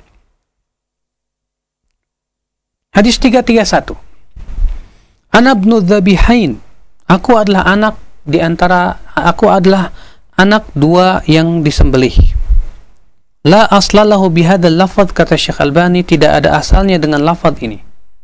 Hadis tiga tiga satu, Ana ibnu Dhabihain, aku adalah anak di antara aku adalah anak dua yang disembelih. La aslalahu bihadzal lafaz, kata Syekh Albani, tidak ada asalnya dengan lafaz ini.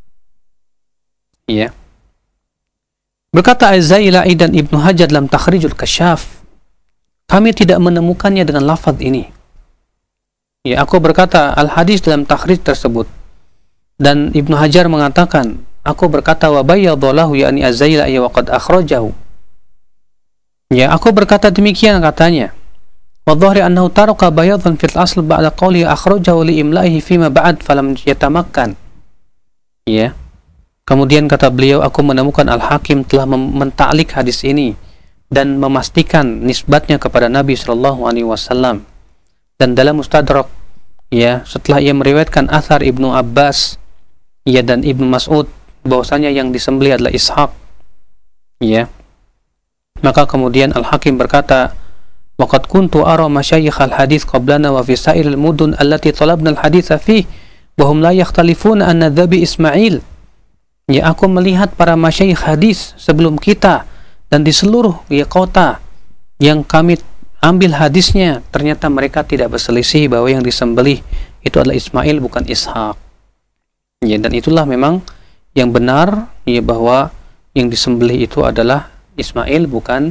Ya. Berkata Az-Zailai dan Ibnu Hajar dalam Takhrijul Kasyaf, kami tidak menemukannya dengan lafaz ini. Ya, aku berkata al-hadis dalam takhrij tersebut. Dan Ibnu Hajar mengatakan, aku berkata wa bayyadallahu yani Az-Zailai wa qad akhrajahu. Ya, aku berkata demikian katanya. Wa dhahri annahu taraka bayadan fil asl ba'da qawli akhrajahu li imla'ihi fima ba'd falam yatamakkan. Ya. Kemudian kata beliau, aku menemukan Al-Hakim telah mentaklik hadis ini dan memastikan nisbatnya kepada Nabi sallallahu alaihi wasallam. Dan dalam Mustadrak, ya, setelah ia meriwayatkan athar Ibnu Abbas, ya, dan Ibnu Mas'ud bahwasanya yang disembelih adalah Ishaq, ya, maka kemudian Al-Hakim berkata, waqad kuntu ara masyayikh al-hadits qablana wa fi sa'iril mudun allati talabna al-haditsa fi wa hum la yakhtalifuna anna dhabi Ismail. Ya, aku melihat para masyayikh hadis sebelum kita dan di seluruh ya kota yang kami ambil hadisnya, ternyata mereka tidak berselisih bahwa yang disembelih itu adalah Ismail bukan Ishaq. Ya, dan itulah memang yang benar, ya, bahwa yang disembelih itu adalah Ismail bukan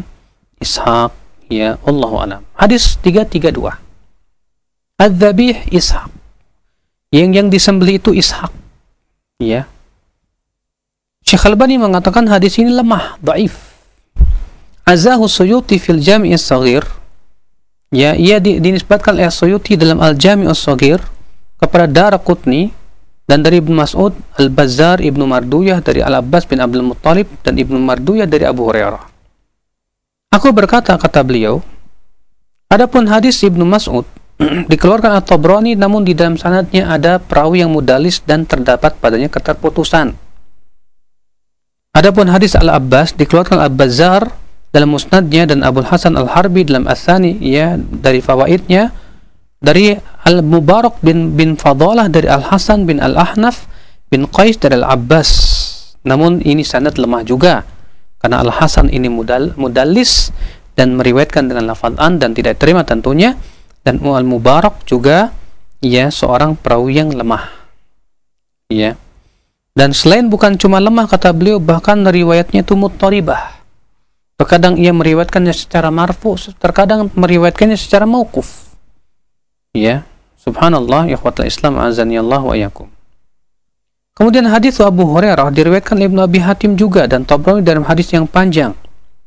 Ishaq, ya, Allahu a'lam. Hadis tiga tiga dua, Adz-Dzabih Ishaq. Yang yang disembelih itu Ishaq. Ya. Syekh Albani mengatakan hadis ini lemah, dhaif. Azahu Suyuti fil Jami' as-Saghir. Ya, ia di, dinisbatkan oleh Suyuti dalam Al-Jami' as-Saghir kepada Daraqutni dan dari Ibnu Mas'ud, Al-Bazzar, Ibnu Marduyah dari Al-Abbas bin Abdul Muttalib dan Ibnu Marduyah dari Abu Hurairah. Aku berkata, kata beliau, adapun hadis Ibnu Mas'ud dikeluarkan At-Tabrani, namun di dalam sanadnya ada perawi yang mudalis dan terdapat padanya keterputusan. Adapun hadis Al-Abbas dikeluarkan Al-Bazzar dalam musnadnya dan Abul Hasan Al-Harbi dalam As-Sani, ya, dari fawaidnya dari Al-Mubarak bin bin Fadalah dari Al-Hasan bin Al-Ahnaf bin Qais dari Al-Abbas. Namun ini sanad lemah juga karena Al-Hasan ini mudal, mudallis dan meriwayatkan dengan lafaz an dan tidak terima tentunya, dan Al-Mubarak juga ya seorang perawi yang lemah. Ya. Dan selain bukan cuma lemah kata beliau, bahkan riwayatnya itu muttaribah. Terkadang ia meriwayatkannya secara marfu, terkadang meriwayatkannya secara mauquf. Ya. Subhanallah, ikhwatul Islam azanillahu wa iyyakum. Kemudian hadis Abu Hurairah diriwayatkan Ibnu Abi Hatim juga dan Tabrani dalam hadis yang panjang.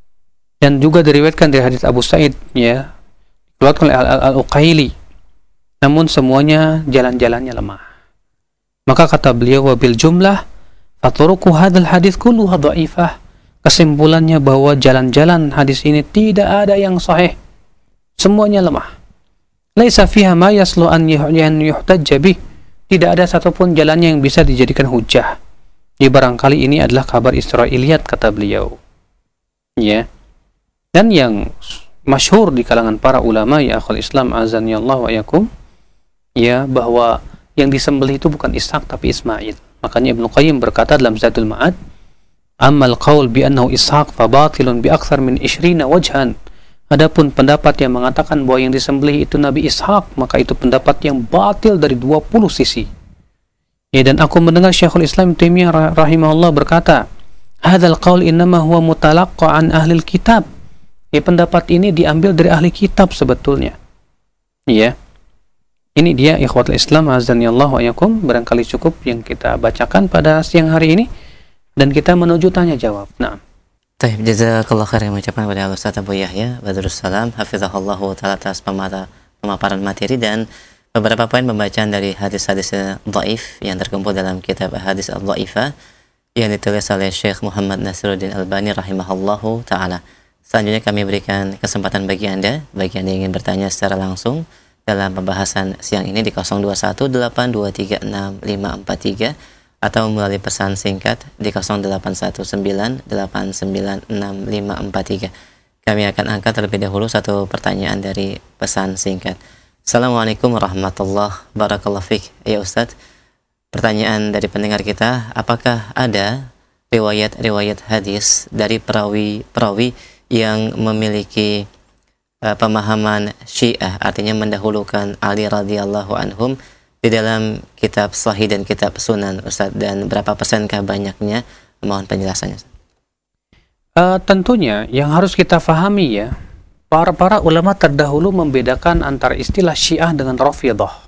Dan juga diriwayatkan dari hadis Abu Sa'id, ya, dikeluarkan oleh Al-Uqaili. Namun semuanya jalan-jalannya lemah. Maka kata beliau, wa bil jumlah faturuku hadzal hadis kulluha dhaifah. Kesimpulannya bahwa jalan-jalan hadis ini tidak ada yang sahih. Semuanya lemah. Laisa fiha ma yaslu an yuhtajja bih. Tidak ada satupun jalannya yang bisa dijadikan hujah. Ya, barangkali ini adalah kabar Israiliyat kata beliau. Ya. Dan yang masyhur di kalangan para ulama ya akhul Islam azanillahu wa iyyakum, ya, bahwa yang disembelih itu bukan Ishaq tapi Ismail. Makanya Ibnu Qayyim berkata dalam Zadul Ma'ad, "Ammal qaul bi annahu Ishaq fa batilun bi akthar min ishrina wajhan." Adapun pendapat yang mengatakan bahwa yang disembelih itu Nabi Ishaq, maka itu pendapat yang batil dari dua puluh sisi. Ya, dan aku mendengar Syekhul Islam Taimiyah rahimahullah berkata, "Hadzal qaul innama huwa mutalaqqa an ahli kitab." Ya, pendapat ini diambil dari ahli kitab sebetulnya. Ya. Ini dia ikhwatul Islam azanillahu wa iyyakum, barangkali cukup yang kita bacakan pada siang hari ini dan kita menuju tanya jawab. Nah, Baik, jazakallah khair yang mengucapkan kepada Ustaz Abu Yahya Badrus Salam hafizahullah ta'ala atas pemaparan materi dan beberapa poin pembacaan dari hadis-hadis dhaif yang terkumpul dalam kitab Hadis Al-Dhaifah yang ditulis oleh Syekh Muhammad Nasiruddin Albani rahimahullahu ta'ala. Selanjutnya kami berikan kesempatan bagi Anda, bagi Anda yang ingin bertanya secara langsung dalam pembahasan siang ini di nol dua satu delapan dua tiga enam lima empat tiga atau melalui pesan singkat di nol delapan satu sembilan delapan sembilan enam lima empat tiga. Kami akan angkat terlebih dahulu satu pertanyaan dari pesan singkat. Assalamualaikum warahmatullahi wabarakatuh. Ya Ustadz, pertanyaan dari pendengar kita, apakah ada riwayat-riwayat hadis dari perawi-perawi yang memiliki uh, pemahaman Syiah, artinya mendahulukan Ali radhiyallahu anhum di dalam kitab Sahih dan kitab Sunan, Ustaz, dan berapa persenkah banyaknya? Mohon penjelasannya. Uh, tentunya yang harus kita fahami ya, para para ulama terdahulu membedakan antara istilah Syiah dengan Rafidhah.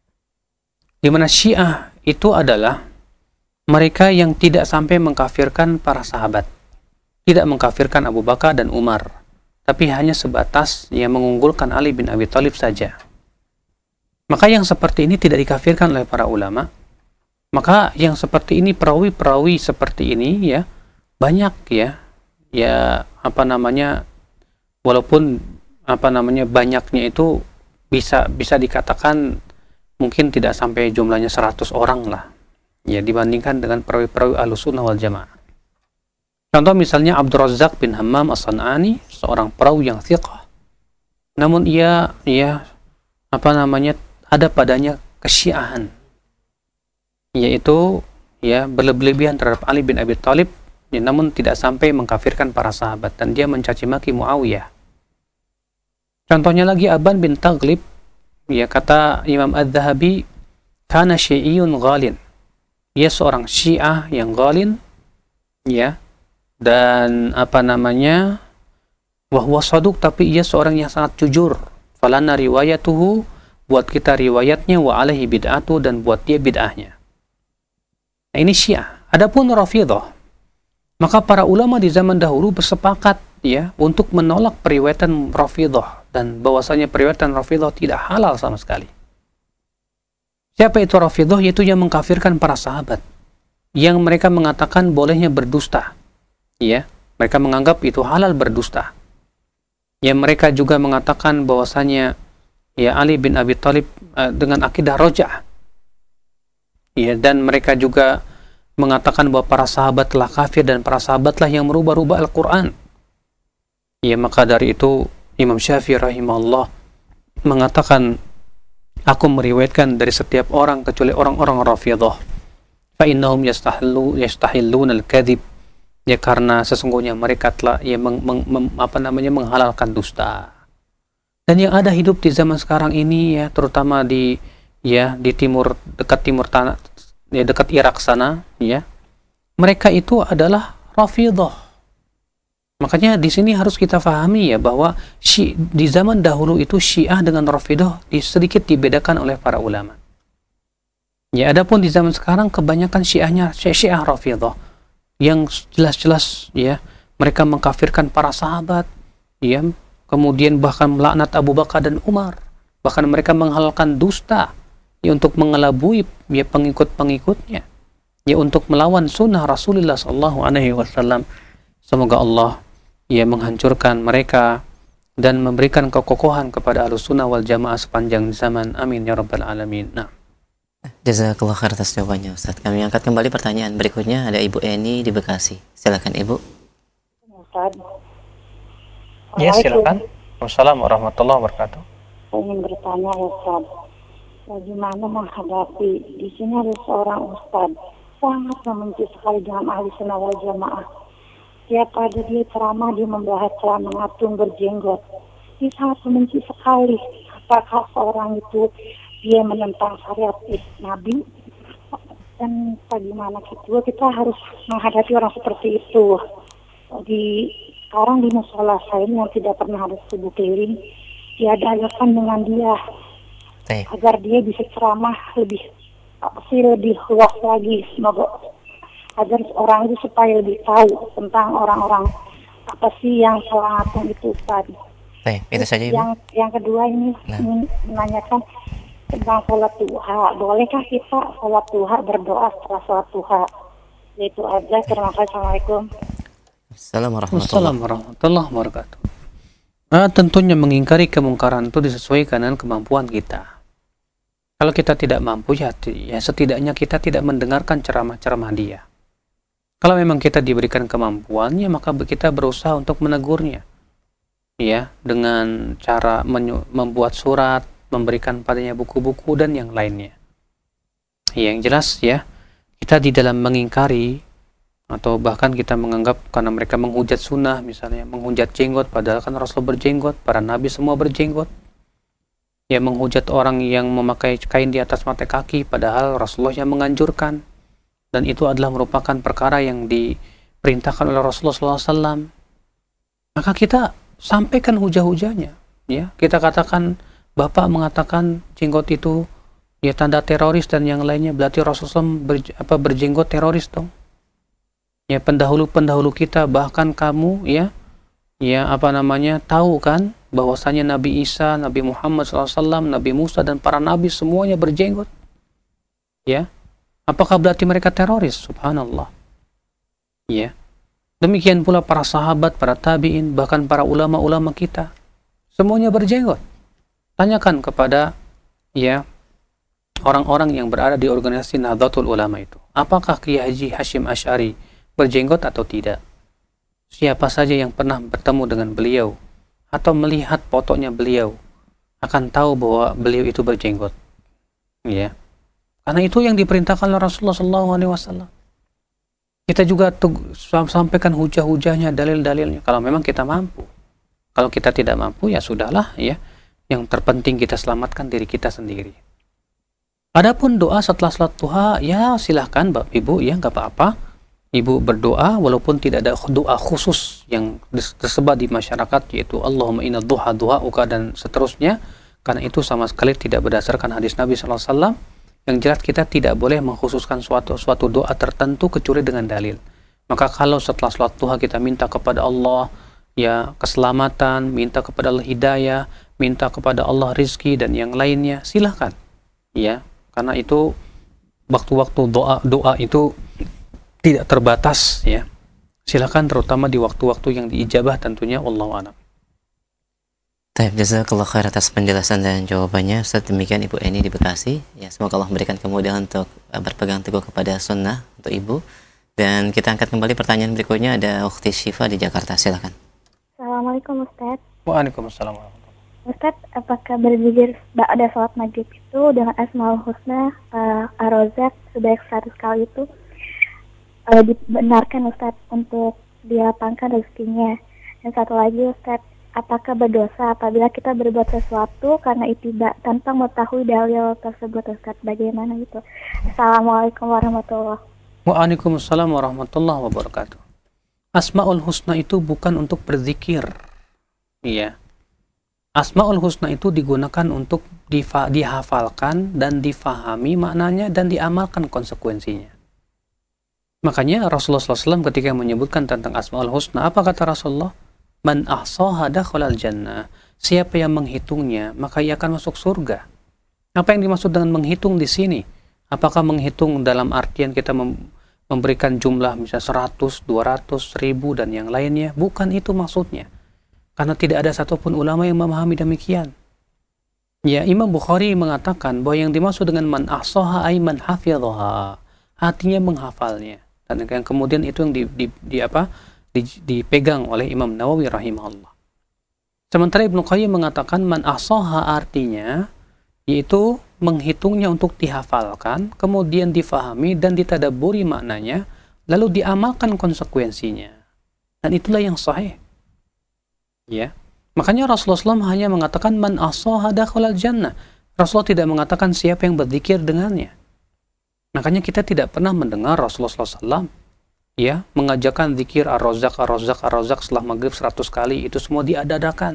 Di mana Syiah itu adalah mereka yang tidak sampai mengkafirkan para sahabat, tidak mengkafirkan Abu Bakar dan Umar, tapi hanya sebatas yang mengunggulkan Ali bin Abi Thalib saja. Maka yang seperti ini tidak dikafirkan oleh para ulama. Maka yang seperti ini, perawi-perawi seperti ini ya banyak ya, ya apa namanya, walaupun apa namanya banyaknya itu bisa bisa dikatakan mungkin tidak sampai jumlahnya seratus orang lah ya, dibandingkan dengan perawi-perawi Ahlussunnah wal Jamaah. Contoh misalnya Abdul Razzaq bin Hammam As-San'ani, seorang perawi yang thiqah, namun ia ya apa namanya ada padanya kesyiahan, yaitu ya berlebihan terhadap Ali bin Abi Thalib ya, namun tidak sampai mengkafirkan para sahabat, dan dia mencaci maki Muawiyah. Contohnya lagi Aban bin Taghlib, ya kata Imam Adz-Dzahabi, kana syi'iyun ghalin, ia seorang Syiah yang ghalin ya, dan apa namanya wa huwa saduq, tapi ia seorang yang sangat jujur. Falana riwayatuhu buat kita riwayatnya, wa alaihi bid'atu, dan buat dia bid'ahnya. Nah, ini Syiah. Adapun Rafidhah, maka para ulama di zaman dahulu bersepakat ya untuk menolak periwayatan Rafidhah, dan bahwasanya periwayatan Rafidhah tidak halal sama sekali. Siapa itu Rafidhah? Yaitu yang mengkafirkan para sahabat, yang mereka mengatakan bolehnya berdusta. Ya, mereka menganggap itu halal berdusta. Ya, mereka juga mengatakan bahwasanya ya Ali bin Abi Thalib uh, dengan akidah roja'ah. Ya, dan mereka juga mengatakan bahwa para sahabat telah kafir dan para sahabatlah yang merubah-rubah Al-Quran. Ya, maka dari itu Imam Syafi'i rahimahullah mengatakan, aku meriwayatkan dari setiap orang kecuali orang-orang Rafidhah. Fa innahum yastahillu yastahilluna al-kadhib. Ya, karena sesungguhnya mereka telah ya meng, meng, mem, apa namanya menghalalkan dusta. Dan yang ada hidup di zaman sekarang ini ya, terutama di ya di timur, dekat timur tanah, ya dekat Irak sana ya, mereka itu adalah Rafidhah. Makanya di sini harus kita pahami ya bahwa Syi, di zaman dahulu itu Syiah dengan Rafidhah sedikit dibedakan oleh para ulama. Ya, adapun di zaman sekarang kebanyakan Syiahnya Syiah Rafidhah yang jelas-jelas ya mereka mengkafirkan para sahabat, ya, kemudian bahkan melaknat Abu Bakar dan Umar, bahkan mereka menghalalkan dusta ya untuk mengelabui ya pengikut-pengikutnya, ya untuk melawan sunnah Rasulullah Shallallahu Alaihi Wasallam. Semoga Allah ya menghancurkan mereka dan memberikan kekokohan kepada Ahlussunnah wal Jamaah sepanjang zaman. Amin ya rabbal alamin. Nah, jazakallah khair atas jawabannya, Ustaz. Kami angkat kembali pertanyaan berikutnya. Ada Ibu Eni di Bekasi. Silakan Ibu. Ustaz. Ya, silakan. Wassalamualaikum warahmatullahi wabarakatuh. Saya ingin bertanya ya Ustaz, bagaimana menghadapi di sini ada seorang Ustaz sangat membenci sekali dengan ahli sunnah wal jamaah. Tiap ada dia ceramah, dia membahas celana ngatung berjenggot. Dia sangat membenci sekali. Apakah seorang itu dia menentang syariat Nabi, dan bagaimana kita kita harus menghadapi orang seperti itu. Di sekarang di musola saya ini yang tidak pernah ada subuh keliling, diadakan dengan dia Teh. agar dia bisa ceramah lebih apa sih lebih luas lagi, semoga agar orang itu supaya lebih tahu tentang orang-orang apa sih yang salah ngatung itu Ustaz. Teh, itu saja Ibu. Yang yang kedua ini Nah. ingin menanyakan tentang sholat duha. Bolehkah kita sholat duha berdoa setelah sholat duha? Itu aja. Terima kasih. Assalamualaikum. Assalamualaikum Wassalamualaikum warahmatullahi wabarakatuh. Nah, tentunya mengingkari kemungkaran itu disesuaikan dengan kemampuan kita. Kalau kita tidak mampu ya, ya setidaknya kita tidak mendengarkan ceramah-ceramah dia. Kalau memang kita diberikan kemampuannya, maka kita berusaha untuk menegurnya, ya, dengan cara membuat surat, memberikan padanya buku-buku dan yang lainnya. Yang jelas ya, kita di dalam mengingkari atau bahkan kita menganggap karena mereka menghujat sunnah, misalnya menghujat jenggot, padahal kan Rasul berjenggot, para nabi semua berjenggot. Ya, menghujat orang yang memakai kain di atas mata kaki, padahal Rasulullah yang menganjurkan, dan itu adalah merupakan perkara yang diperintahkan oleh Rasulullah shallallahu alaihi wasallam. Maka kita sampaikan hujah-hujahnya, ya, kita katakan Bapak mengatakan jenggot itu ya tanda teroris dan yang lainnya, berarti Rasulullah ber, apa, berjenggot teroris dong. Ya, pendahulu-pendahulu kita, bahkan kamu ya ya apa namanya tahu kan bahwasanya Nabi Isa, Nabi Muhammad shallallahu alaihi wasallam, Nabi Musa dan para nabi semuanya berjenggot. Ya, apakah berarti mereka teroris? Subhanallah. Ya, demikian pula para sahabat, para tabi'in, bahkan para ulama-ulama kita semuanya berjenggot. Tanyakan kepada ya orang-orang yang berada di organisasi Nahdlatul Ulama itu, apakah Kiai Haji Hashim Asy'ari berjenggot atau tidak? Siapa saja yang pernah bertemu dengan beliau atau melihat fotonya beliau akan tahu bahwa beliau itu berjenggot. Ya. Karena itu yang diperintahkan oleh Rasulullah shallallahu alaihi wasallam. Kita juga sampaikan hujah-hujahnya, dalil-dalilnya kalau memang kita mampu. Kalau kita tidak mampu ya sudahlah ya. Yang terpenting kita selamatkan diri kita sendiri. Adapun doa setelah salat duha, ya silahkan Bapak Ibu, ya nggak apa-apa. Ibu berdoa walaupun tidak ada doa khusus yang tersebar di masyarakat, yaitu Allahumma inna duha duha'uka dan seterusnya. Karena itu sama sekali tidak berdasarkan hadis Nabi shallallahu alaihi wasallam. Yang jelas kita tidak boleh mengkhususkan suatu suatu doa tertentu kecuali dengan dalil. Maka kalau setelah sholat duha kita minta kepada Allah ya keselamatan, minta kepada Allah hidayah, minta kepada Allah rizki dan yang lainnya, silahkan. Ya, karena itu waktu-waktu doa doa itu tidak terbatas ya. Silahkan terutama di waktu-waktu yang diijabah tentunya, wallahu a'lam. Baik, jazakallah khair atas penjelasan dan jawabannya. Ustaz, demikian Ibu Eni di Bekasi. Ya, semoga Allah memberikan kemudahan untuk berpegang teguh kepada sunnah untuk Ibu. Dan kita angkat kembali pertanyaan berikutnya, ada Ukhti Syifa di Jakarta. Silakan. Assalamualaikum Ustaz. Waalaikumsalam. Ustaz, apakah berzikir ba'da sholat maghrib itu dengan Asmaul Husna uh, Ar-Razzaq sebanyak seratus kali itu uh, dibenarkan Ustaz untuk dilapangkan rezekinya? Dan satu lagi Ustaz, apakah berdosa apabila kita berbuat sesuatu karena ittiba tanpa mengetahui dalil tersebut Ustaz? Bagaimana itu? Assalamualaikum warahmatullahi wabarakatuh. Waalaikumsalam warahmatullahi wabarakatuh. Asmaul Husna itu bukan untuk berzikir. Iya. Asmaul Husna itu digunakan untuk difa- dihafalkan dan difahami maknanya dan diamalkan konsekuensinya. Makanya Rasulullah shallallahu alaihi wasallam ketika menyebutkan tentang Asmaul Husna, apa kata Rasulullah? Man ahsaha dakhalal jannah. Siapa yang menghitungnya, maka ia akan masuk surga. Apa yang dimaksud dengan menghitung di sini? Apakah menghitung dalam artian kita mem- memberikan jumlah misalnya seratus, dua ratus, seribu dan yang lainnya? Bukan itu maksudnya. Karena tidak ada satupun ulama yang memahami demikian. Ya, Imam Bukhari mengatakan bahwa yang dimaksud dengan man ahsaha ay man hafidhaha, artinya menghafalnya. Dan yang kemudian itu yang di, di, di apa? Di, dipegang oleh Imam Nawawi rahimahullah. Sementara Ibnu Qayyim mengatakan man ahsaha artinya yaitu menghitungnya untuk dihafalkan, kemudian difahami dan ditadabburi maknanya, lalu diamalkan konsekuensinya. Dan itulah yang sahih. Ya, makanya Rasulullah shallallahu alaihi wasallam hanya mengatakan man ahsaha dakhalal jannah. Rasulullah tidak mengatakan siapa yang berzikir dengannya. Makanya kita tidak pernah mendengar Rasulullah shallallahu alaihi wasallam ya mengajarkan zikir ar-razzaq ar-razzaq ar-razzaq setelah maghrib seratus kali. Itu semua diada-adakan.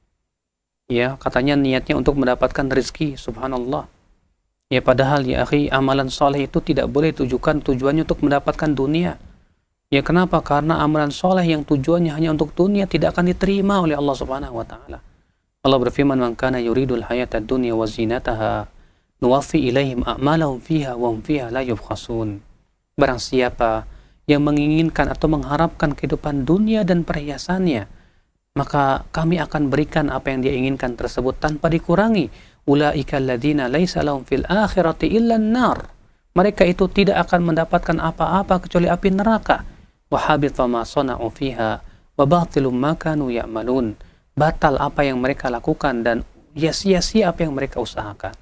Ya, katanya niatnya untuk mendapatkan rezeki, subhanallah. Ya, padahal ya akhi, amalan soleh itu tidak boleh tujukan tujuannya untuk mendapatkan dunia. Ya, kenapa? Karena amalan soleh yang tujuannya hanya untuk dunia tidak akan diterima oleh Allah Subhanahu wa taala. Allah berfirman, "Man kana yuridul hayatad dunya wa zinataha, nuwaffi ilaihim a'malahum fiha wa hum fiha la yubkhasun." Barang siapa yang menginginkan atau mengharapkan kehidupan dunia dan perhiasannya, maka kami akan berikan apa yang dia inginkan tersebut tanpa dikurangi. Ulaika alladzina laisa lahum fil akhirati illa an-nar. Mereka itu tidak akan mendapatkan apa-apa kecuali api neraka. Wahabita ma sana'u fiha wa batilum ma kanu ya'malun. Batal apa yang mereka lakukan dan ya sia-sia apa yang mereka usahakan.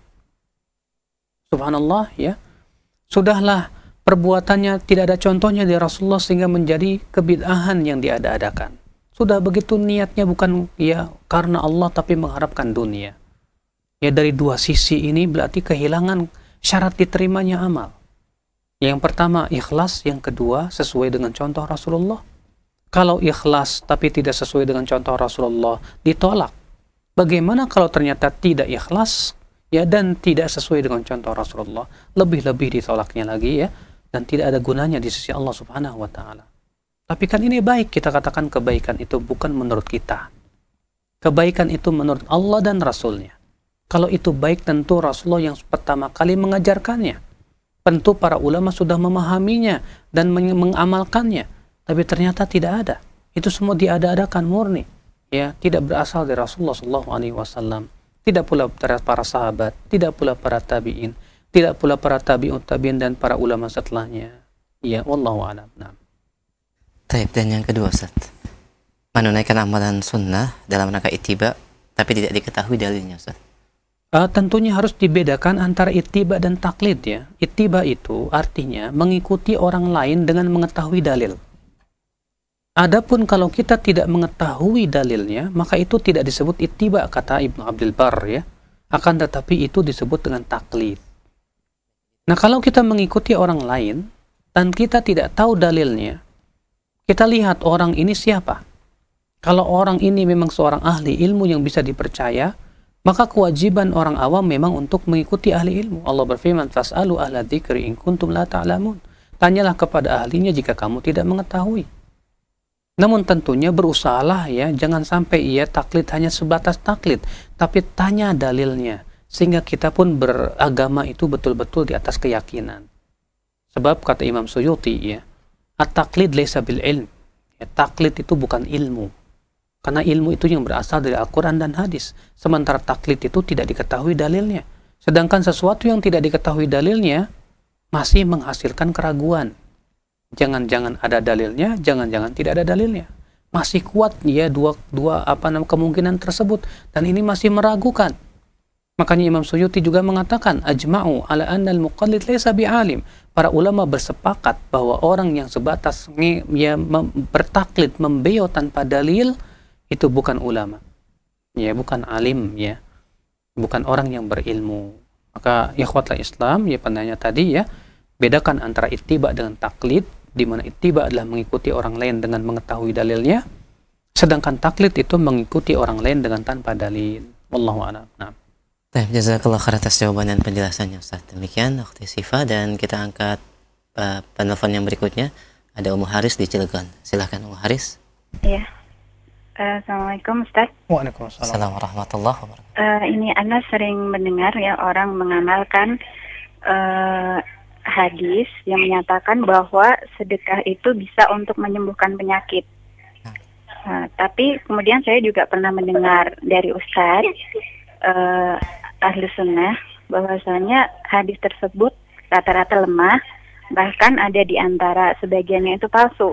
Subhanallah ya. Sudahlah perbuatannya tidak ada contohnya dari Rasulullah sehingga menjadi kebid'ahan yang diada-adakan. Sudah begitu niatnya bukan ya karena Allah tapi mengharapkan dunia. Ya, dari dua sisi ini berarti kehilangan syarat diterimanya amal. Yang pertama ikhlas, yang kedua sesuai dengan contoh Rasulullah. Kalau ikhlas tapi tidak sesuai dengan contoh Rasulullah, ditolak. Bagaimana kalau ternyata tidak ikhlas ya dan tidak sesuai dengan contoh Rasulullah? Lebih-lebih ditolaknya lagi ya, dan tidak ada gunanya di sisi Allah Subhanahu wa taala. Tapi kan ini baik, kita katakan kebaikan itu bukan menurut kita. Kebaikan itu menurut Allah dan Rasulnya. Kalau itu baik tentu Rasulullah yang pertama kali mengajarkannya. Tentu para ulama sudah memahaminya dan mengamalkannya. Tapi ternyata tidak ada. Itu semua diada-adakan murni. Ya, tidak berasal dari Rasulullah shallallahu alaihi wasallam. Tidak pula dari para sahabat. Tidak pula para tabi'in. Tidak pula para tabi'ut tabi'in dan para ulama setelahnya. Ya, wallahu a'lam. Nah. Taib, dan yang kedua Ustaz, menunaikan amalan sunnah dalam rangka ittiba tapi tidak diketahui dalilnya Ustaz. Uh, tentunya harus dibedakan antara ittiba dan taklid ya. Ittiba itu artinya mengikuti orang lain dengan mengetahui dalil. Adapun kalau kita tidak mengetahui dalilnya, maka itu tidak disebut ittiba kata Ibnu Abdul Bar ya. Akan tetapi itu disebut dengan taklid. Nah, kalau kita mengikuti orang lain dan kita tidak tahu dalilnya, kita lihat orang ini siapa. Kalau orang ini memang seorang ahli ilmu yang bisa dipercaya, Maka kewajiban orang awam memang untuk mengikuti ahli ilmu. Allah berfirman, "Fas'alu ahla dzikri in kuntum la ta'lamun." Tanyalah kepada ahlinya jika kamu tidak mengetahui. Namun tentunya berusahalah ya, jangan sampai ia taklid hanya sebatas taklid, tapi tanya dalilnya, sehingga kita pun beragama itu betul-betul di atas keyakinan. Sebab kata Imam Suyuti ya, at-taklid laysa bil ilm. Ya, taklid itu bukan ilmu. Karena ilmu itu yang berasal dari Al-Quran dan hadis. Sementara taklid itu tidak diketahui dalilnya. Sedangkan sesuatu yang tidak diketahui dalilnya masih menghasilkan keraguan. Jangan-jangan ada dalilnya, jangan-jangan tidak ada dalilnya. Masih kuat ya dua dua apa namanya kemungkinan tersebut, dan ini masih meragukan. Makanya Imam Suyuti juga mengatakan, ajma'u ala anna al-muqallid laysa bi'alim. Para ulama bersepakat bahwa orang yang sebatas ya, mem, bertaklid, membeo tanpa dalil, itu bukan ulama. Ya, bukan alim ya. Bukan orang yang berilmu. Maka ikhwatul Islam, ya penanya tadi ya, bedakan antara ittiba dengan taklid, di mana ittiba adalah mengikuti orang lain dengan mengetahui dalilnya, sedangkan taklid itu mengikuti orang lain dengan tanpa dalil. Wallahu a'lam. Nah. Baik, jazakallah khair atas jawaban dan penjelasannya Ustaz. Demikian waktu Sifa, dan kita angkat uh, penelpon yang berikutnya. Ada Ummu Haris di Cilegon. Silahkan Ummu Haris. Iya. Uh, Assalamualaikum Ustaz. Waalaikumsalam. Assalamualaikum warahmatullahi wabarakatuh. Uh, ini Anda sering mendengar ya orang mengamalkan uh, hadis yang menyatakan bahwa sedekah itu bisa untuk menyembuhkan penyakit. Uh, tapi kemudian saya juga pernah mendengar dari Ustaz uh, ahli sunnah bahwasanya hadis tersebut rata-rata lemah, bahkan ada di antara sebagiannya itu palsu.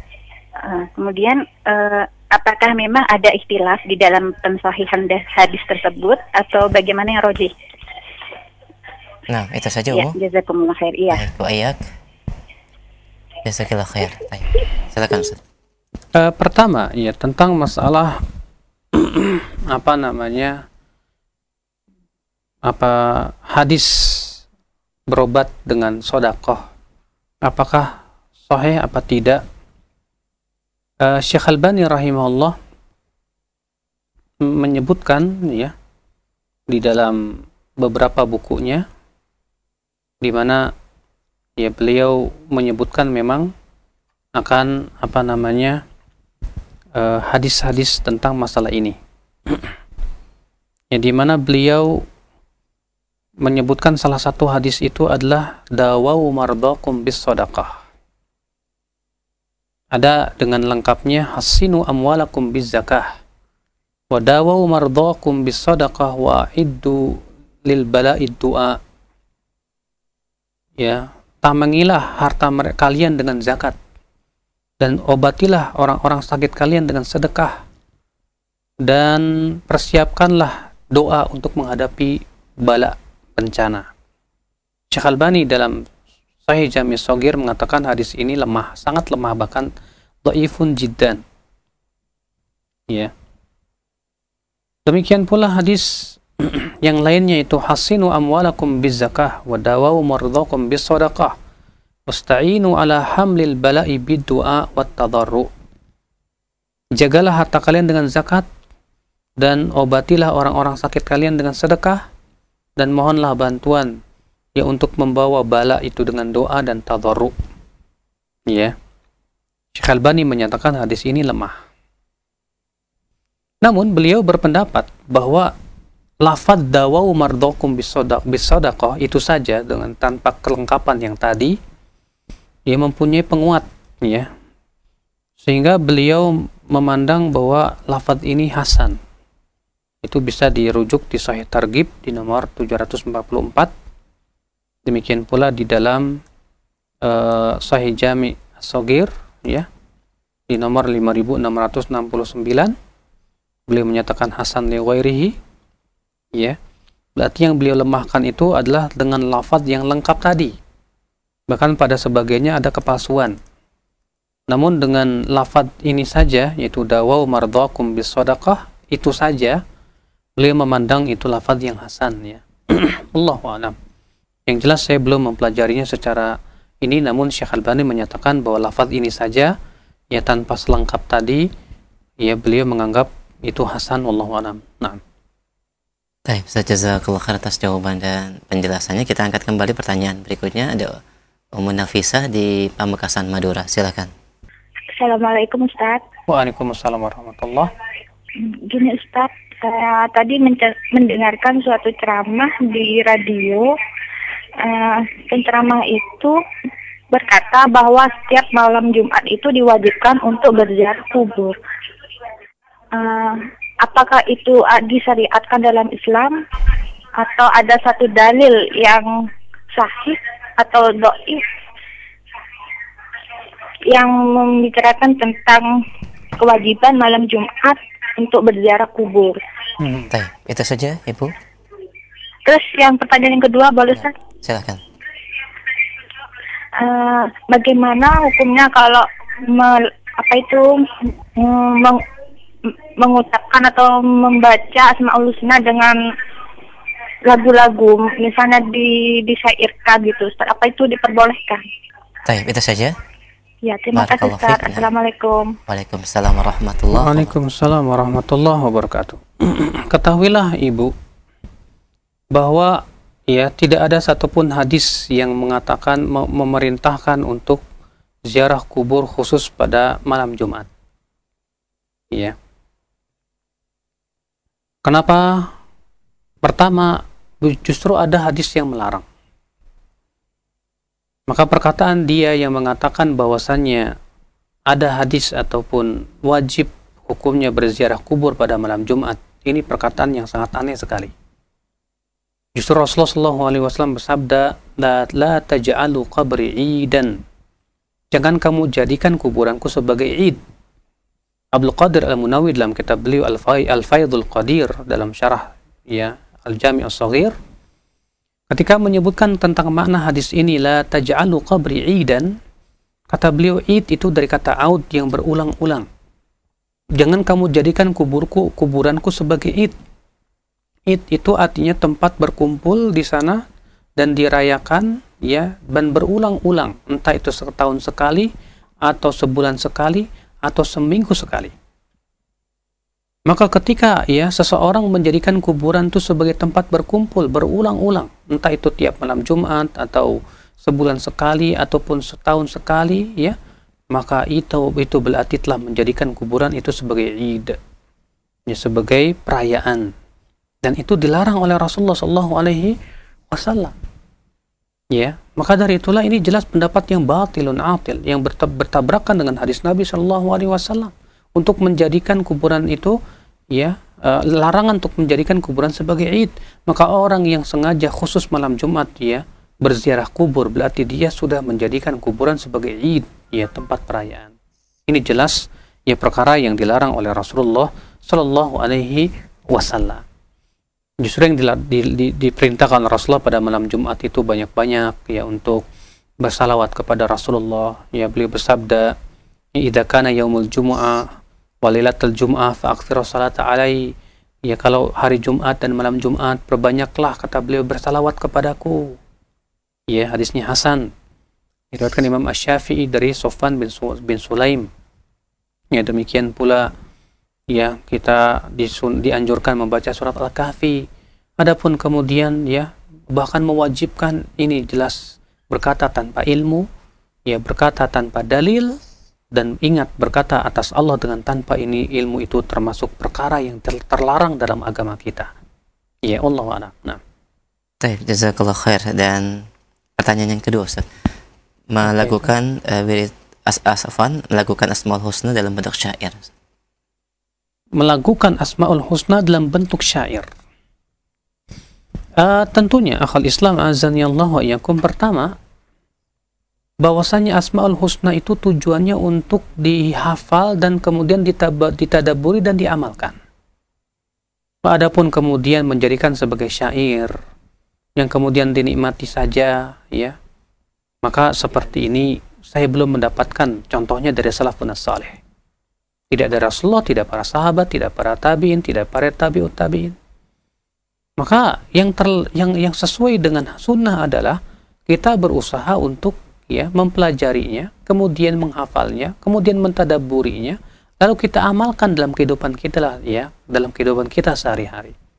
Uh, kemudian uh, apakah memang ada ikhtilaf di dalam pensahihan hadis tersebut atau bagaimana yang rojih? Nah, itu saja ya, Ummu. Jazakumullah khair. Iya. Baik, Bu Ayak. Jazakallah khair. Baik. Silakan Ustaz. Uh, pertama ya tentang masalah apa namanya apa hadis berobat dengan sodakoh, apakah sahih apa tidak? Uh, Syekh Albani rahimahullah menyebutkan ya di dalam beberapa bukunya, di mana ya beliau menyebutkan memang akan apa namanya uh, hadis-hadis tentang masalah ini. Ya, di mana beliau menyebutkan salah satu hadis itu adalah dawau mardakum bis sadaqah. Ada dengan lengkapnya hasinu amwalakum biz zakah wa dawau mardakum bis sadaqah wa iddu lil bala'id du'a. Ya, tamangilah harta kalian dengan zakat dan obatilah orang-orang sakit kalian dengan sedekah, dan persiapkanlah doa untuk menghadapi bala bencana. Syekh Albani dalam Sahih Jami' Shaghir mengatakan hadis ini lemah, sangat lemah, bahkan dhaifun jiddan. Ya. Demikian pula hadis yang lainnya itu hasinu amwalakum biz zakah wa dawau mardakum bis sadaqah wasta'inu ala hamlil bala'i bid du'a wat tadarru. Jagalah harta kalian dengan zakat dan obatilah orang-orang sakit kalian dengan sedekah, dan mohonlah bantuan ya untuk membawa bala itu dengan doa dan tadarru. Ya. Syekh Albani menyatakan hadis ini lemah. Namun beliau berpendapat bahwa lafadz dawau mardakum bis sadaqah itu saja dengan tanpa kelengkapan yang tadi, dia mempunyai penguat ya. Sehingga beliau memandang bahwa lafadz ini hasan. Itu bisa dirujuk di Sahih Targhib di nomor tujuh ratus empat puluh empat. Demikian pula di dalam uh, Sahih Jami' Shaghir ya, di nomor lima ribu enam ratus enam puluh sembilan. Beliau menyatakan hasan li ghairihi. Ya, berarti yang beliau lemahkan itu adalah dengan lafaz yang lengkap tadi. Bahkan pada sebagiannya ada kepalsuan. Namun dengan lafaz ini saja, yaitu dawau mardakum bis sadaqah, itu saja beliau memandang itu lafaz yang hasan ya. Allahu a'lam. Yang jelas saya belum mempelajarinya secara ini, namun Syekh Albani menyatakan bahwa lafaz ini saja ya tanpa selengkap tadi, ya beliau menganggap itu hasan. Wallahu a'lam. Nah. Baik, Ustaz, jazakallah khair atas jawaban dan penjelasannya. Kita angkat kembali pertanyaan berikutnya. Ada Ummu Nafisah di Pamekasan, Madura. Silakan. Assalamualaikum Ustaz. Waalaikumsalam warahmatullah. Gini Ustaz, saya tadi menca- mendengarkan suatu ceramah di radio. Uh, penceramah itu berkata bahwa setiap malam Jumat itu diwajibkan untuk berziarah kubur. Uh, apakah itu uh, disyariatkan dalam Islam atau ada satu dalil yang sahih atau dhaif yang membicarakan tentang kewajiban malam Jumat untuk berziarah kubur? Hmm. Baik, itu saja Ibu. Terus yang pertanyaan yang kedua, boleh Ustaz? Silakan. Uh, bagaimana hukumnya kalau me, apa itu meng, mengucapkan atau membaca Asmaul Husna dengan lagu-lagu, misalnya di disyairkan gitu Ustaz, apa itu diperbolehkan? Baik, itu saja. Ya, terima kasih Ustaz. Assalamualaikum. Waalaikumsalam warahmatullahi wabarakatuh. Waalaikumsalam warahmatullahi wabarakatuh. Ketahuilah Ibu bahwa ya tidak ada satupun hadis yang mengatakan memerintahkan untuk ziarah kubur khusus pada malam Jumat. Ya. Kenapa? Pertama, justru ada hadis yang melarang. Maka perkataan dia yang mengatakan bahwasannya ada hadis ataupun wajib hukumnya berziarah kubur pada malam Jumat, ini perkataan yang sangat aneh sekali. Justru Rasulullah shallallahu alaihi wasallam bersabda, la, la taj'alu qabri idan. Jangan kamu jadikan kuburanku sebagai id. Abdul Qadir Al-Munawi dalam kitab beliau Al-Faidul Qadir dalam syarah ya Al-Jami' As-Shaghir, ketika menyebutkan tentang makna hadis ini, la taj'alu qabri idan, kata beliau id itu dari kata aud yang berulang-ulang. Jangan kamu jadikan kuburku kuburanku sebagai id. Id itu artinya tempat berkumpul di sana dan dirayakan ya dan berulang-ulang, entah itu setahun sekali atau sebulan sekali atau seminggu sekali. Maka ketika ya seseorang menjadikan kuburan itu sebagai tempat berkumpul berulang-ulang, entah itu tiap malam Jumat atau sebulan sekali ataupun setahun sekali, ya, maka itu itu berarti telah menjadikan kuburan itu sebagai id, ya, sebagai perayaan, dan itu dilarang oleh Rasulullah Shallallahu Alaihi Wasallam. Ya, maka dari itulah ini jelas pendapat yang batilun atil, yang bertabrakan dengan hadis Nabi Shallallahu Alaihi Wasallam untuk menjadikan kuburan itu, ya, uh, larangan untuk menjadikan kuburan sebagai id. Maka orang yang sengaja khusus malam Jumat ya berziarah kubur, berarti dia sudah menjadikan kuburan sebagai id, ya, tempat perayaan. Ini jelas ya perkara yang dilarang oleh Rasulullah Shallallahu Alaihi Wasallam. Justru yang di, di, di, diperintahkan Rasulullah pada malam Jumat itu banyak-banyak ya untuk bersalawat kepada Rasulullah. Ya, beliau bersabda, "Idza kana yaumul jumu'ah wa lailatul jumu'ah fa aktsiru salata alai." Ya, kalau hari Jumat dan malam Jumat, perbanyaklah, kata beliau, bersalawat kepadaku. Ya, hadisnya hasan. Diriwayatkan Imam Asy-Syafi'i dari Sofwan bin, Su bin Sulaim. Ya, demikian pula ya kita disun, dianjurkan membaca surat Al-Kahfi. Adapun kemudian ya bahkan mewajibkan, ini jelas berkata tanpa ilmu, ya, berkata tanpa dalil, dan ingat berkata atas Allah dengan tanpa ini ilmu itu termasuk perkara yang ter terlarang dalam agama kita. Ya, Allah a'lam. Nah. Baik, jazakallah khair. Dan pertanyaan yang kedua, Ustaz. Melakukan uh, wirid as asafan, melakukan Asmaul Husna dalam bentuk syair. Melakukan Asmaul Husna dalam bentuk syair. Uh, tentunya akhal Islam azani Allah wa iyyakum, pertama bahwasanya Asmaul Husna itu tujuannya untuk dihafal dan kemudian ditadaburi dan diamalkan. Adapun kemudian menjadikan sebagai syair yang kemudian dinikmati saja, ya, maka seperti ini saya belum mendapatkan contohnya dari salafun saleh. Tidak dari Rasulullah, tidak para sahabat, tidak para tabi'in, tidak para tabi'ut tabi'in. Maka yang ter, yang yang sesuai dengan sunnah adalah kita berusaha untuk ya mempelajarinya, kemudian menghafalnya, kemudian mentadaburinya, lalu kita amalkan dalam kehidupan kita lah, ya, dalam kehidupan kita sehari-hari.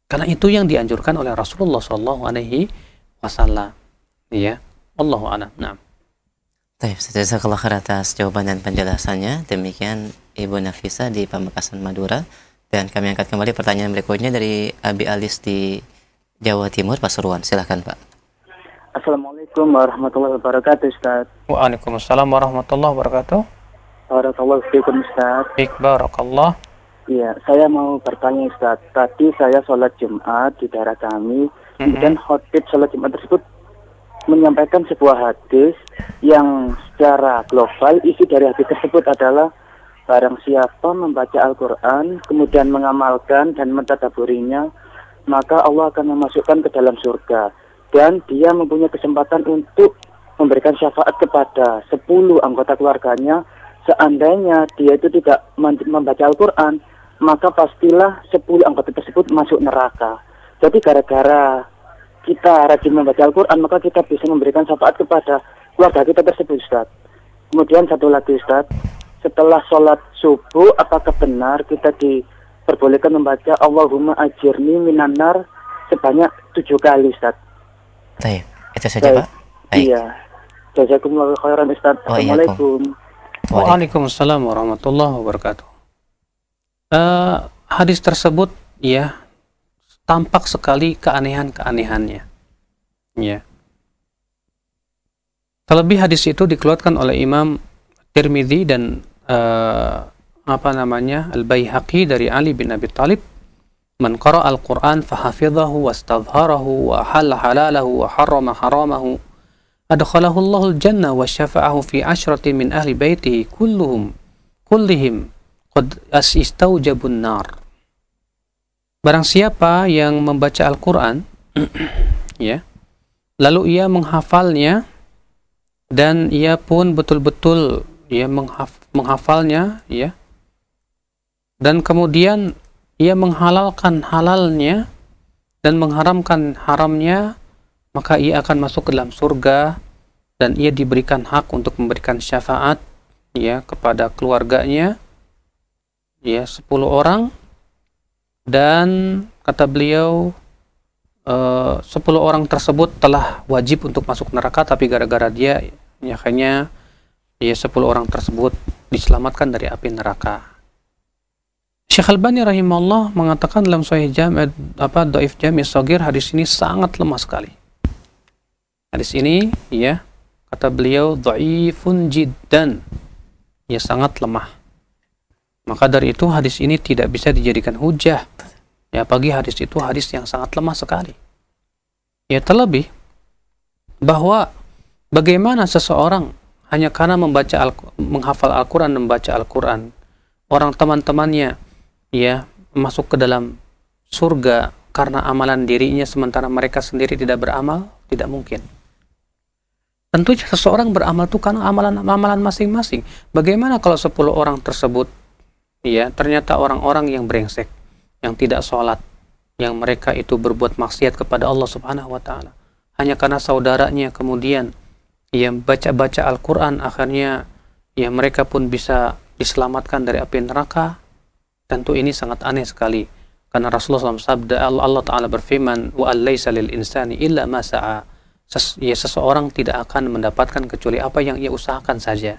Karena itu yang dianjurkan oleh Rasulullah Shallallahu Alaihi Wasallam. Ya, Allahu a'lam. Nah. Baik, jazakallah khair atas jawaban dan penjelasannya. Demikian Ibu Nafisa di Pamekasan Madura. Dan kami angkat kembali pertanyaan berikutnya dari Abi Alis di Jawa Timur, Pasuruan. Silakan, Pak. Assalamualaikum warahmatullahi wabarakatuh, Ustaz. Waalaikumsalam warahmatullahi wabarakatuh. Barakallahu fiikum, Ustaz. Baik, barakallah. Iya, saya mau bertanya, Ustaz. Tadi saya sholat Jumat di daerah kami, Mm-hmm. kemudian khotib sholat Jumat tersebut menyampaikan sebuah hadis yang secara global isi dari hadis tersebut adalah barang siapa membaca Al-Quran kemudian mengamalkan dan mentadaburinya, maka Allah akan memasukkan ke dalam surga, dan dia mempunyai kesempatan untuk memberikan syafaat kepada sepuluh anggota keluarganya. Seandainya dia itu tidak membaca Al-Quran, maka pastilah sepuluh anggota tersebut masuk neraka. Jadi gara-gara kita rajin membaca Al-Quran, maka kita bisa memberikan syafaat kepada keluarga kita tersebut, Ustaz. Kemudian satu lagi, Ustaz, setelah sholat subuh, apakah benar kita diperbolehkan membaca Allahumma ajirni minanar sebanyak tujuh kali, Ustaz? Baik, itu saja, Pak. Baik. Iya. Jazakumullahu khairan, Ustaz. Assalamualaikum. Waalaikumsalam warahmatullahi wabarakatuh. Uh, hadis tersebut ya tampak sekali keanehan-keanehannya. Ya. Terlebih hadis itu dikeluarkan oleh Imam Tirmidzi dan uh, apa namanya Al-Baihaqi dari Ali bin Abi Thalib, man qara'a al-Qur'an fahafidhahu wastadhharahu wa halala halalahu wa harrama haramahu adkhalahu Allahul jannah wa syafa'ahu fi asyrati min ahli baitihi kulluhum kullihim qad asistawjabun nar. Barang siapa yang membaca Al-Qur'an ya, lalu ia menghafalnya dan ia pun betul-betul ia menghaf, menghafalnya ya, dan kemudian ia menghalalkan halalnya dan mengharamkan haramnya, maka ia akan masuk ke dalam surga dan ia diberikan hak untuk memberikan syafaat ya kepada keluarganya ya sepuluh orang, dan kata beliau uh, sepuluh orang tersebut telah wajib untuk masuk neraka, tapi gara-gara dia ya hanya ya sepuluh orang tersebut diselamatkan dari api neraka. Syekh Albani rahimahullah mengatakan dalam Sahih Jami' apa Dhaif Jami' Shaghir, hadis ini sangat lemah sekali. Hadis ini ya kata beliau dhaifun jiddan, ya sangat lemah. Maka dari itu hadis ini tidak bisa dijadikan hujah. Ya, bagi hadis itu hadis yang sangat lemah sekali. Ya, terlebih bahwa bagaimana seseorang hanya karena membaca al menghafal Al-Qur'an, membaca Al-Qur'an, orang teman-temannya ya masuk ke dalam surga karena amalan dirinya sementara mereka sendiri tidak beramal, tidak mungkin. Tentu seseorang beramal itu karena amalan-amalan masing-masing. Bagaimana kalau sepuluh orang tersebut ya ternyata orang-orang yang brengsek, yang tidak sholat, yang mereka itu berbuat maksiat kepada Allah Subhanahu wa taala. Hanya karena saudaranya kemudian yang baca-baca Al-Qur'an, akhirnya ya mereka pun bisa diselamatkan dari api neraka. Tentu ini sangat aneh sekali. Karena Rasulullah shallallahu alaihi wasallam sabda, Allah Ta'ala berfirman, wa alaysa lil insani illa ma sa'a. Ses ya seseorang tidak akan mendapatkan kecuali apa yang ia usahakan saja.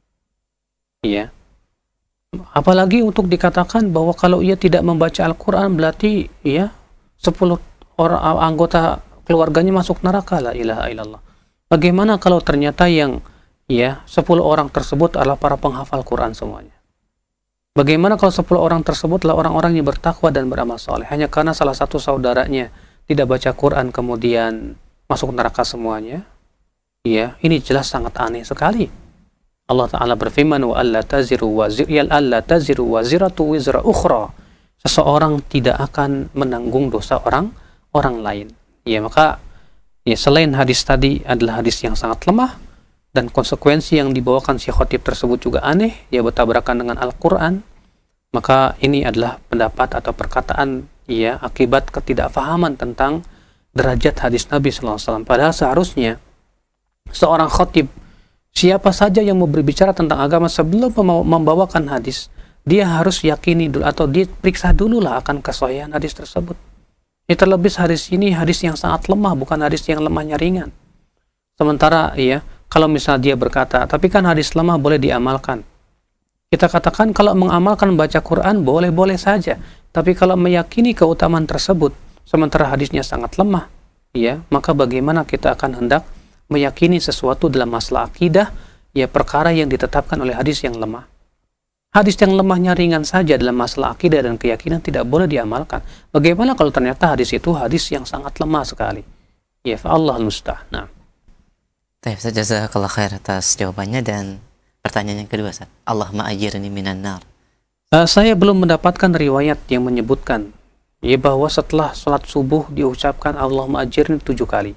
Ya. Apalagi untuk dikatakan bahwa kalau ia tidak membaca Al-Quran berarti ya sepuluh orang anggota keluarganya masuk neraka. La ilaha illallah. Bagaimana kalau ternyata yang ya sepuluh orang tersebut adalah para penghafal Quran semuanya? Bagaimana kalau sepuluh orang tersebut adalah orang-orang yang bertakwa dan beramal soleh? Hanya karena salah satu saudaranya tidak baca Quran kemudian masuk neraka semuanya? Ya, ini jelas sangat aneh sekali. Allah Ta'ala berfirman, wa alla taziru wazir ya alla taziru waziratu wizra ukhra. Seseorang tidak akan menanggung dosa orang orang lain. Ya, maka ya selain hadis tadi adalah hadis yang sangat lemah dan konsekuensi yang dibawakan si khotib tersebut juga aneh, dia bertabrakan dengan Al-Qur'an, maka ini adalah pendapat atau perkataan ya akibat ketidakfahaman tentang derajat hadis Nabi sallallahu alaihi wasallam. Padahal seharusnya seorang khotib, siapa saja yang mau berbicara tentang agama sebelum membawakan hadis, dia harus yakini dulu atau dia periksa dulu lah akan kesahihan hadis tersebut. Ya, terlebih hadis ini hadis yang sangat lemah, bukan hadis yang lemahnya ringan. Sementara ya, kalau misalnya dia berkata, tapi kan hadis lemah boleh diamalkan. Kita katakan kalau mengamalkan baca Quran boleh-boleh saja, tapi kalau meyakini keutamaan tersebut, sementara hadisnya sangat lemah, ya, maka bagaimana kita akan hendak meyakini sesuatu dalam masalah akidah, ya perkara yang ditetapkan oleh hadis yang lemah. Hadis yang lemahnya ringan saja dalam masalah akidah dan keyakinan tidak boleh diamalkan. Bagaimana kalau ternyata hadis itu hadis yang sangat lemah sekali? Ya, fa'Allahul musta'an. Nah. Baik, jazakallah khair atas jawabannya. Dan pertanyaan yang kedua, Ustaz. Allahumma ajirni minan nar. Uh, saya belum mendapatkan riwayat yang menyebutkan ya bahwa setelah sholat subuh diucapkan Allahumma ajirni tujuh kali.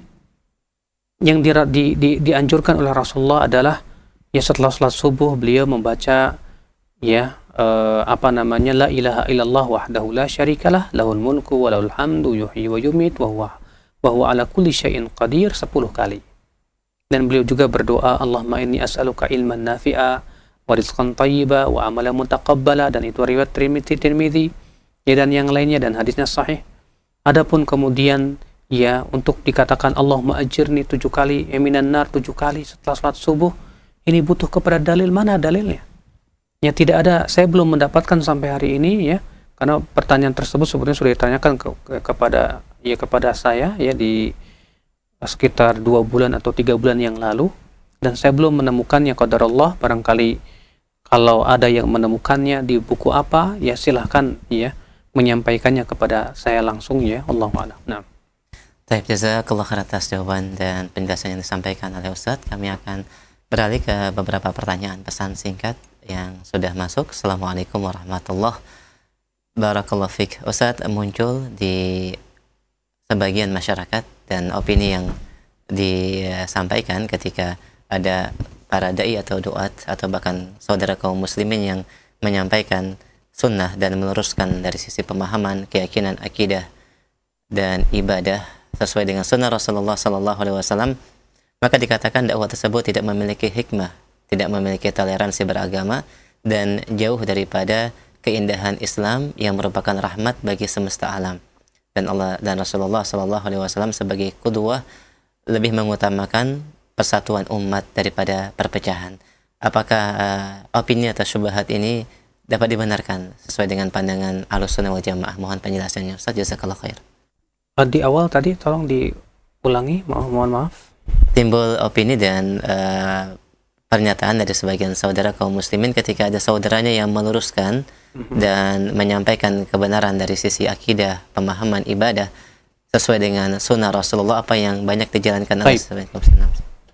Yang di, di, di, dianjurkan oleh Rasulullah adalah ya setelah sholat subuh beliau membaca ya uh, apa namanya la ilaha illallah wahdahu la syarikalah lahul mulku wa lahul hamdu yuhyi wa yumit wa huwa wa huwa ala kulli syai'in qadir sepuluh kali. Dan beliau juga berdoa, Allahumma inni as'aluka ilman nafi'a wa rizqan thayyiba wa amalan mutaqabbala, dan itu riwayat Tirmidzi ya, dan yang lainnya, dan hadisnya sahih. Adapun kemudian ya untuk dikatakan Allahumma ajirni tujuh kali, eminan nar tujuh kali setelah salat subuh, ini butuh kepada dalil. Mana dalilnya? Ya tidak ada, saya belum mendapatkan sampai hari ini ya, karena pertanyaan tersebut sebenarnya sudah ditanyakan ke, ke, kepada ya kepada saya ya di sekitar dua bulan atau tiga bulan yang lalu, dan saya belum menemukannya. Qadarullah, barangkali kalau ada yang menemukannya di buku apa ya silahkan ya menyampaikannya kepada saya langsung ya, Allahu a'lam. Nah. Baik, jazakallah khair atas jawaban dan penjelasan yang disampaikan oleh Ustadz. Kami akan beralih ke beberapa pertanyaan pesan singkat yang sudah masuk. Assalamualaikum warahmatullahi wabarakatuh. Barakallahu fiik. Ustadz, muncul di sebagian masyarakat dan opini yang disampaikan ketika ada para dai atau duat atau bahkan saudara kaum muslimin yang menyampaikan sunnah dan meluruskan dari sisi pemahaman, keyakinan, akidah dan ibadah sesuai dengan sunnah Rasulullah sallallahu alaihi wasallam, maka dikatakan dakwah tersebut tidak memiliki hikmah, tidak memiliki toleransi beragama, dan jauh daripada keindahan Islam yang merupakan rahmat bagi semesta alam. Dan Allah dan Rasulullah sallallahu alaihi wasallam sebagai qudwah lebih mengutamakan persatuan umat daripada perpecahan. Apakah uh, opini atau syubhat ini dapat dibenarkan sesuai dengan pandangan Ahlussunnah wal Jamaah? Mohon penjelasannya, Ustaz. Jazakallahu khair. Di awal tadi tolong diulangi, mohon, mohon maaf. Timbul opini dan uh, pernyataan dari sebagian saudara kaum muslimin ketika ada saudaranya yang meluruskan mm-hmm. dan menyampaikan kebenaran dari sisi akidah, pemahaman ibadah sesuai dengan sunnah Rasulullah, apa yang banyak dijalankan oleh sebagian kaum muslimin.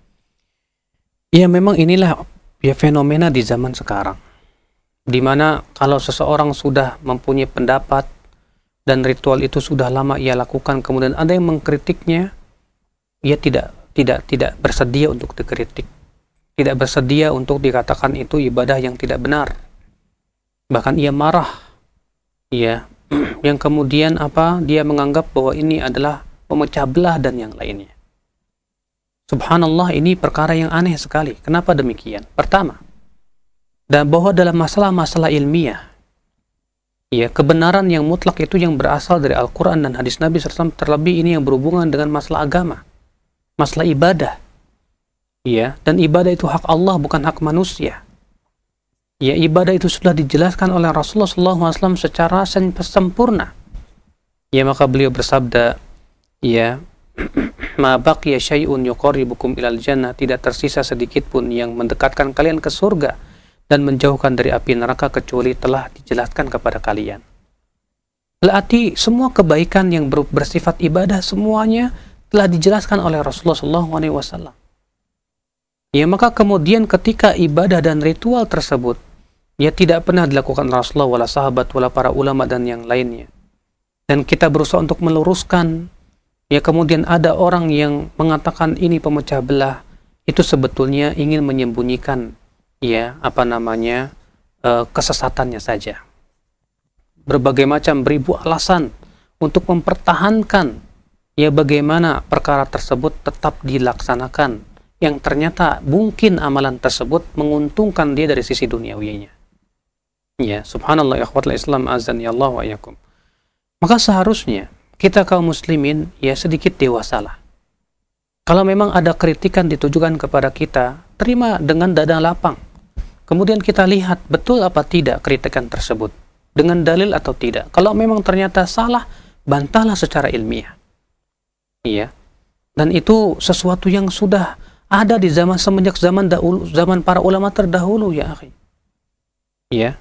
Ya, memang inilah ya fenomena di zaman sekarang, di mana kalau seseorang sudah mempunyai pendapat dan ritual itu sudah lama ia lakukan, kemudian ada yang mengkritiknya, ia tidak tidak tidak bersedia untuk dikritik, tidak bersedia untuk dikatakan itu ibadah yang tidak benar, bahkan ia marah, ya, yang kemudian apa dia menganggap bahwa ini adalah pemecah belah dan yang lainnya. Subhanallah, ini perkara yang aneh sekali. Kenapa demikian? Pertama, dan bahwa dalam masalah-masalah ilmiah, ya, kebenaran yang mutlak itu yang berasal dari Al-Quran dan hadis Nabi shallallahu alaihi wasallam, terlebih ini yang berhubungan dengan masalah agama, masalah ibadah, ya, dan ibadah itu hak Allah, bukan hak manusia. Ya, ibadah itu sudah dijelaskan oleh Rasulullah shallallahu alaihi wasallam secara sempurna. Ya, maka beliau bersabda, ya, ma baqiya syai'un yuqarribukum ilal jannah, tidak tersisa sedikit pun yang mendekatkan kalian ke surga dan menjauhkan dari api neraka kecuali telah dijelaskan kepada kalian. Berarti semua kebaikan yang bersifat ibadah semuanya telah dijelaskan oleh Rasulullah shallallahu alaihi wasallam. Ya, maka kemudian ketika ibadah dan ritual tersebut ya tidak pernah dilakukan Rasulullah wala sahabat wala para ulama dan yang lainnya, dan kita berusaha untuk meluruskan, ya, kemudian ada orang yang mengatakan ini pemecah belah, itu sebetulnya ingin menyembunyikan ya apa namanya e, kesesatannya saja. Berbagai macam beribu alasan untuk mempertahankan ya bagaimana perkara tersebut tetap dilaksanakan, yang ternyata mungkin amalan tersebut menguntungkan dia dari sisi duniawinya. Ya, subhanallah, ikhwatul Islam azan ya Allah wa iyyakum. Maka seharusnya kita kaum muslimin ya sedikit dewasalah. Kalau memang ada kritikan ditujukan kepada kita, terima dengan dada lapang. Kemudian kita lihat betul apa tidak kritikan tersebut, dengan dalil atau tidak. Kalau memang ternyata salah, bantahlah secara ilmiah. Iya. Dan itu sesuatu yang sudah ada di zaman semenjak zaman dahulu, zaman para ulama terdahulu ya akhi. Iya.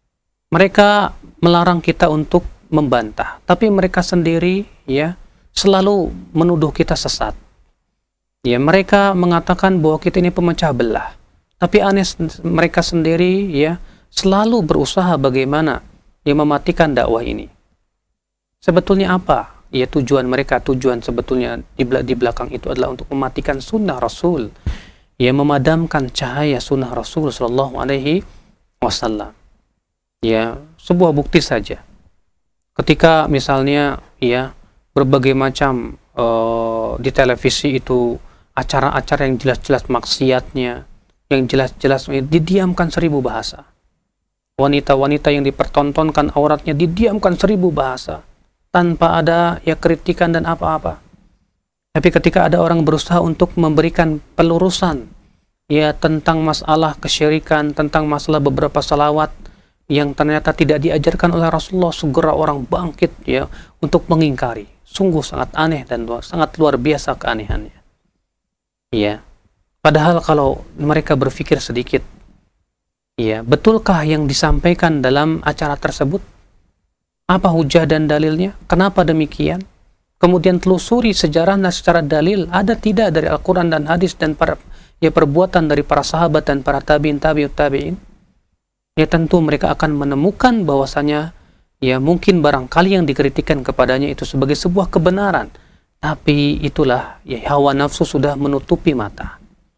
Mereka melarang kita untuk membantah, tapi mereka sendiri ya selalu menuduh kita sesat. Ya, mereka mengatakan bahwa kita ini pemecah belah. Tapi aneh mereka sendiri ya selalu berusaha bagaimana ya mematikan dakwah ini. Sebetulnya apa? Ya tujuan mereka, tujuan sebetulnya di, di belakang itu adalah untuk mematikan sunnah Rasul. Ya memadamkan cahaya sunnah Rasul sallallahu alaihi wasallam. Ya, sebuah bukti saja. Ketika misalnya ya berbagai macam uh, di televisi itu acara-acara yang jelas-jelas maksiatnya, yang jelas-jelas didiamkan seribu bahasa. Wanita-wanita yang dipertontonkan auratnya didiamkan seribu bahasa tanpa ada ya kritikan dan apa-apa. Tapi ketika ada orang berusaha untuk memberikan pelurusan ya tentang masalah kesyirikan, tentang masalah beberapa salawat yang ternyata tidak diajarkan oleh Rasulullah, segera orang bangkit ya untuk mengingkari. Sungguh sangat aneh dan luar, sangat luar biasa keanehannya. Ya. Padahal kalau mereka berpikir sedikit, ya, betulkah yang disampaikan dalam acara tersebut? Apa hujah dan dalilnya? Kenapa demikian? Kemudian telusuri sejarahnya secara dalil, ada tidak dari Al-Quran dan hadis dan para ya perbuatan dari para sahabat dan para tabi'in tabi'ut tabi'in? Ya tentu mereka akan menemukan bahwasanya ya mungkin barangkali yang dikritikkan kepadanya itu sebagai sebuah kebenaran, tapi itulah ya hawa nafsu sudah menutupi mata.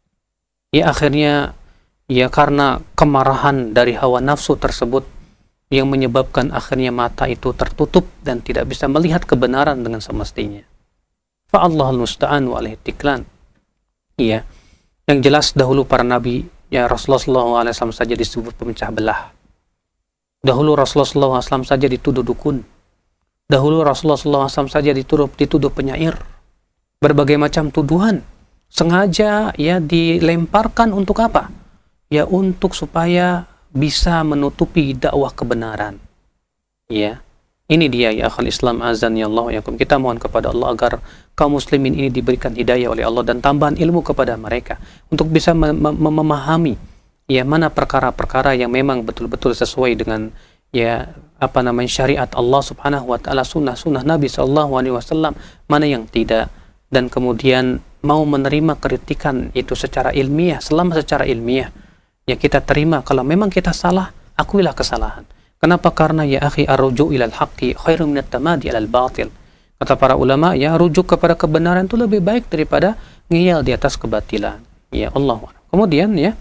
Ya akhirnya ya karena kemarahan dari hawa nafsu tersebut yang menyebabkan akhirnya mata itu tertutup dan tidak bisa melihat kebenaran dengan semestinya. Fa'allahul musta'an wa alaihi tiklan. Iya. Yang jelas dahulu para nabi ya Rasulullah shallallahu alaihi wasallam saja disebut pemecah belah. Dahulu Rasulullah shallallahu alaihi wasallam saja dituduh dukun. Dahulu Rasulullah shallallahu alaihi wasallam saja dituduh, dituduh penyair. Berbagai macam tuduhan sengaja ya dilemparkan untuk apa? Ya untuk supaya bisa menutupi dakwah kebenaran. Ya. Ini dia ya akhal Islam azan ya Allah yakum. Kita mohon kepada Allah agar kaum muslimin ini diberikan hidayah oleh Allah dan tambahan ilmu kepada mereka untuk bisa mem mem memahami ya mana perkara-perkara yang memang betul-betul sesuai dengan ya apa namanya syariat Allah Subhanahu wa taala, sunnah-sunnah Nabi sallallahu alaihi wasallam, mana yang tidak, dan kemudian mau menerima kritikan itu secara ilmiah. Selama secara ilmiah ya kita terima, kalau memang kita salah, akuilah kesalahan. Kenapa? Karena ya akhi arruju ilal haqqi khairum minat tamadi alal batil. Kata para ulama ya rujuk kepada kebenaran itu lebih baik daripada ngiyal di atas kebatilan. Ya Allah. Kemudian ya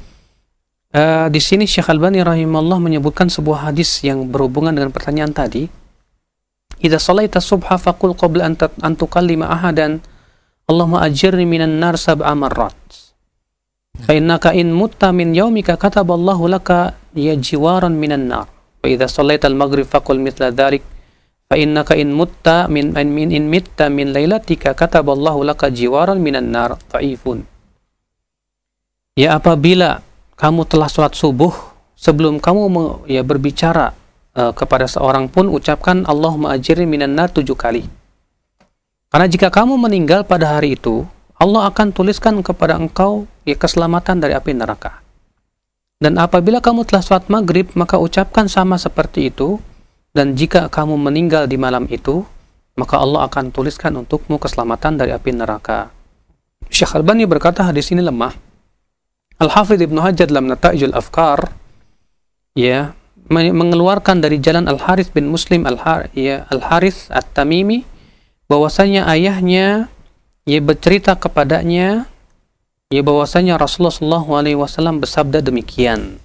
uh, di sini Syekh Albani rahimahullah menyebutkan sebuah hadis yang berhubungan dengan pertanyaan tadi. Idza shalaita subha faqul qabla an tukallima ahadan Allahumma ajirni minan nar sab'a marrat. Fa innaka in mutta min yaumika kataballahu laka ya jiwaran minan nar. Wa idza shallaita al-maghrib faqul mithla dzalik fa innaka in mutta min min in mitta min lailatika kataballahu laka jiwaran minan nar. Dhaifun. Ya apabila kamu telah sholat subuh, sebelum kamu ya berbicara uh, kepada seorang pun ucapkan Allahumma ajirni minan nar tujuh kali. Karena jika kamu meninggal pada hari itu, Allah akan tuliskan kepada engkau ya keselamatan dari api neraka. Dan apabila kamu telah sholat maghrib, maka ucapkan sama seperti itu. Dan jika kamu meninggal di malam itu, maka Allah akan tuliskan untukmu keselamatan dari api neraka. Syekh Albani berkata hadis ini lemah. Al-Hafidh Ibnu Hajar dalam Nata'ijul Afkar ya mengeluarkan dari jalan Al-Harith bin Muslim Al-Harith ya, Al-Harith At-Tamimi bahwasanya ayahnya ia bercerita kepadanya ya bahwasanya Rasulullah shallallahu alaihi wasallam bersabda demikian.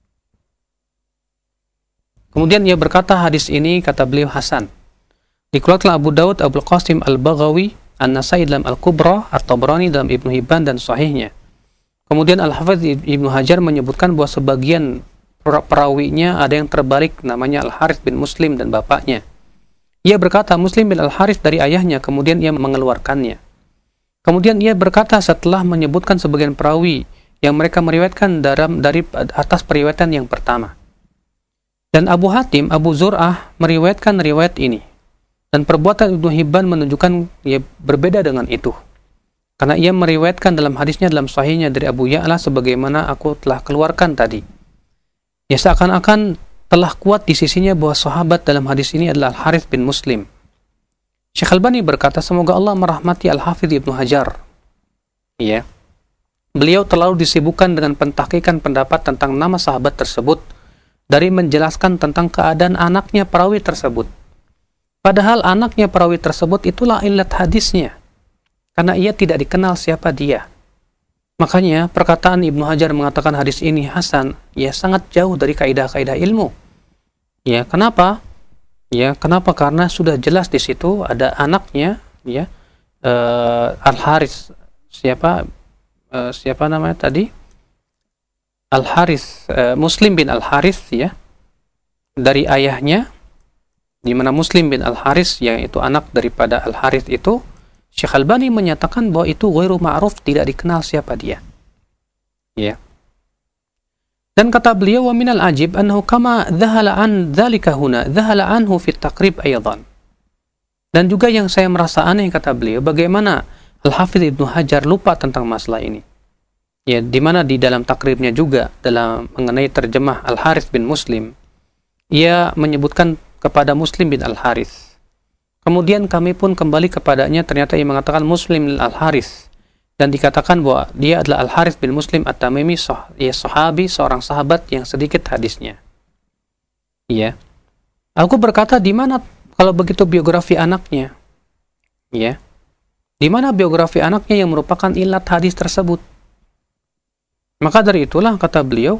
Kemudian ia berkata hadis ini kata beliau hasan. Dikeluarkan Abu Daud, Abu Qasim Al-Baghawi, An-Nasai dalam Al-Kubra, At-Tabrani dalam Ibnu Hibban dan sahihnya. Kemudian Al-Hafidz Ibnu Hajar menyebutkan bahwa sebagian perawinya ada yang terbalik namanya Al-Harith bin Muslim dan bapaknya. Ia berkata, Muslim bin Al-Harith dari ayahnya, kemudian ia mengeluarkannya. Kemudian ia berkata setelah menyebutkan sebagian perawi yang mereka meriwayatkan dalam dari atas periwayatan yang pertama. Dan Abu Hatim, Abu Zur'ah meriwayatkan riwayat ini. Dan perbuatan Ibnu Hibban menunjukkan ia berbeda dengan itu. Karena ia meriwayatkan dalam hadisnya dalam sahihnya dari Abu Ya'la sebagaimana aku telah keluarkan tadi. Ya seakan-akan telah kuat di sisinya bahwa sahabat dalam hadis ini adalah Al-Harith bin Muslim. Syekh Al-Albani berkata, semoga Allah merahmati Al-Hafidh Ibnu Hajar. Ya. Beliau terlalu disibukkan dengan pentahqiqan pendapat tentang nama sahabat tersebut dari menjelaskan tentang keadaan anaknya perawi tersebut. Padahal anaknya perawi tersebut itulah illat hadisnya. Karena ia tidak dikenal siapa dia. Makanya perkataan Ibnu Hajar mengatakan hadis ini hasan, ya sangat jauh dari kaidah-kaidah ilmu. Ya, kenapa? Ya, kenapa? Karena sudah jelas di situ ada anaknya, ya, uh, Al-Harith, siapa uh, siapa namanya tadi? Al-Harith, uh, Muslim bin Al-Harith, ya, dari ayahnya, di mana Muslim bin Al-Harith yang itu anak daripada Al-Harith itu, Syekh Al-Albani menyatakan bahwa itu ghairu ma'ruf, tidak dikenal siapa dia. Ya. Dan kata beliau, wa minal ajib annahu kama dhahala an dzalika huna dhahala anhu fi taqrib aidan. Dan juga yang saya merasa aneh, kata beliau, bagaimana Al-Hafidh Ibnu Hajar lupa tentang masalah ini. Ya, di mana di dalam takribnya juga dalam mengenai terjemah Al-Harith bin Muslim, ia menyebutkan kepada Muslim bin Al-Harith. Kemudian kami pun kembali kepadanya, ternyata ia mengatakan Muslim bin Al-Harith. Dan dikatakan bahwa dia adalah Al-Harith bin Muslim At-Tamimi, ya, sahabi, seorang sahabat yang sedikit hadisnya. Iya. Aku berkata, di mana kalau begitu biografi anaknya? Ya. Di mana biografi anaknya yang merupakan ilat hadis tersebut? Maka dari itulah kata beliau,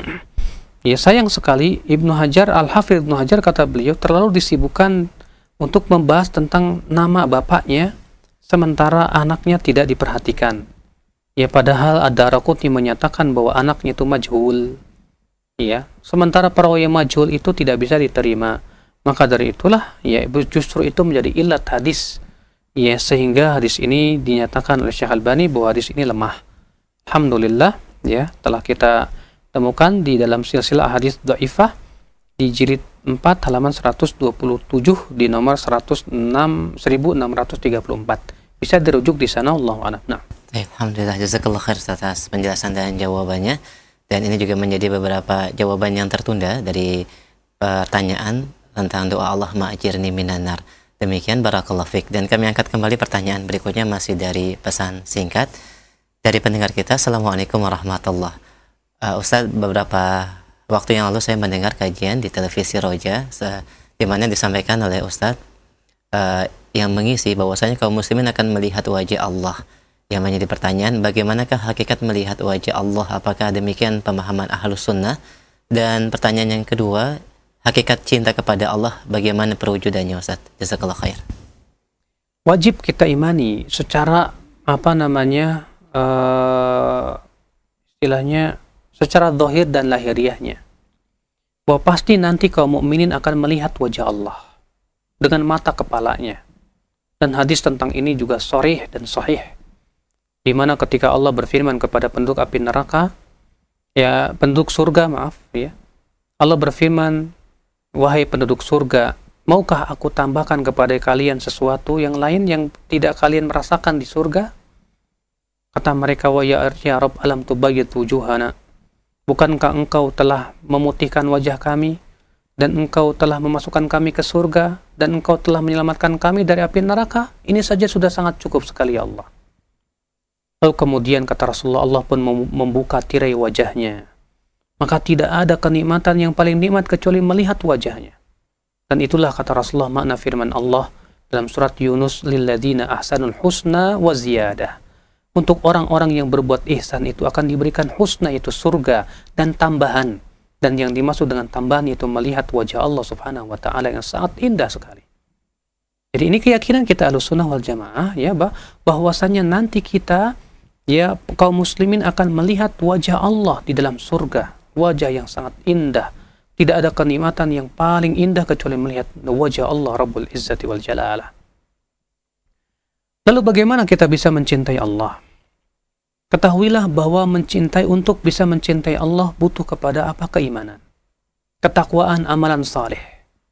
ya sayang sekali Ibnu Hajar, Al-Hafidh Ibnu Hajar, kata beliau, terlalu disibukkan untuk membahas tentang nama bapaknya, sementara anaknya tidak diperhatikan. Ya, padahal Ad-Daraqutni menyatakan bahwa anaknya itu majhul. Ya, sementara perawi majhul itu tidak bisa diterima. Maka dari itulah, ya, justru itu menjadi illat hadis. Ya, sehingga hadis ini dinyatakan oleh Syekh Al-Albani bahwa hadis ini lemah. Alhamdulillah, ya, telah kita temukan di dalam silsilah hadis dhaifah di jilid empat halaman seratus dua puluh tujuh di nomor seratus enam seribu enam ratus tiga puluh empat. Bisa dirujuk di sana, Allahu a'lam. Nah. Alhamdulillah, jazakallah khair atas penjelasan dan jawabannya. Dan ini juga menjadi beberapa jawaban yang tertunda dari pertanyaan tentang doa Allah ma'ajirni minan nar. Demikian, barakallahu fiik. Dan kami angkat kembali pertanyaan berikutnya masih dari pesan singkat dari pendengar kita. Assalamualaikum warahmatullahi wabarakatuh. Uh, Ustaz, beberapa waktu yang lalu saya mendengar kajian di televisi Roja, di mana disampaikan oleh Ustaz uh, yang mengisi bahwasanya kaum muslimin akan melihat wajah Allah. Yang menjadi pertanyaan, bagaimanakah hakikat melihat wajah Allah? Apakah demikian pemahaman Ahlus Sunnah? Dan pertanyaan yang kedua, hakikat cinta kepada Allah, bagaimana perwujudannya, Ustaz? Jazakallah khair. Wajib kita imani secara apa namanya uh, istilahnya secara zahir dan lahiriahnya, bahwa pasti nanti kaum mukminin akan melihat wajah Allah dengan mata kepalanya. Dan hadis tentang ini juga sharih dan sahih, di mana ketika Allah berfirman kepada penduduk api neraka, ya penduduk surga maaf ya, Allah berfirman, wahai penduduk surga, maukah aku tambahkan kepada kalian sesuatu yang lain yang tidak kalian merasakan di surga? Kata mereka, wa ya Rabb, alam tubayyid wujuhana, bukankah engkau telah memutihkan wajah kami, dan engkau telah memasukkan kami ke surga, dan engkau telah menyelamatkan kami dari api neraka? Ini saja sudah sangat cukup sekali ya Allah. Lalu kemudian kata Rasulullah, Allah pun membuka tirai wajahnya. Maka tidak ada kenikmatan yang paling nikmat kecuali melihat wajahnya. Dan itulah kata Rasulullah makna firman Allah dalam surat Yunus, lilladzina ahsanul husna wa ziyadah. Untuk orang-orang yang berbuat ihsan itu akan diberikan husna, itu surga, dan tambahan. Dan yang dimaksud dengan tambahan itu melihat wajah Allah subhanahu wa ta'ala yang sangat indah sekali. Jadi ini keyakinan kita Ahlussunnah wal Jamaah, ya, bahwasanya nanti kita, ya, kaum muslimin akan melihat wajah Allah di dalam surga, wajah yang sangat indah, Tidak ada kenikmatan yang paling indah kecuali melihat wajah Allah Rabbul Izzati wal Jalalah. Lalu bagaimana kita bisa mencintai Allah? Ketahuilah bahwa mencintai untuk bisa mencintai Allah butuh kepada apa? Keimanan, ketakwaan, amalan saleh.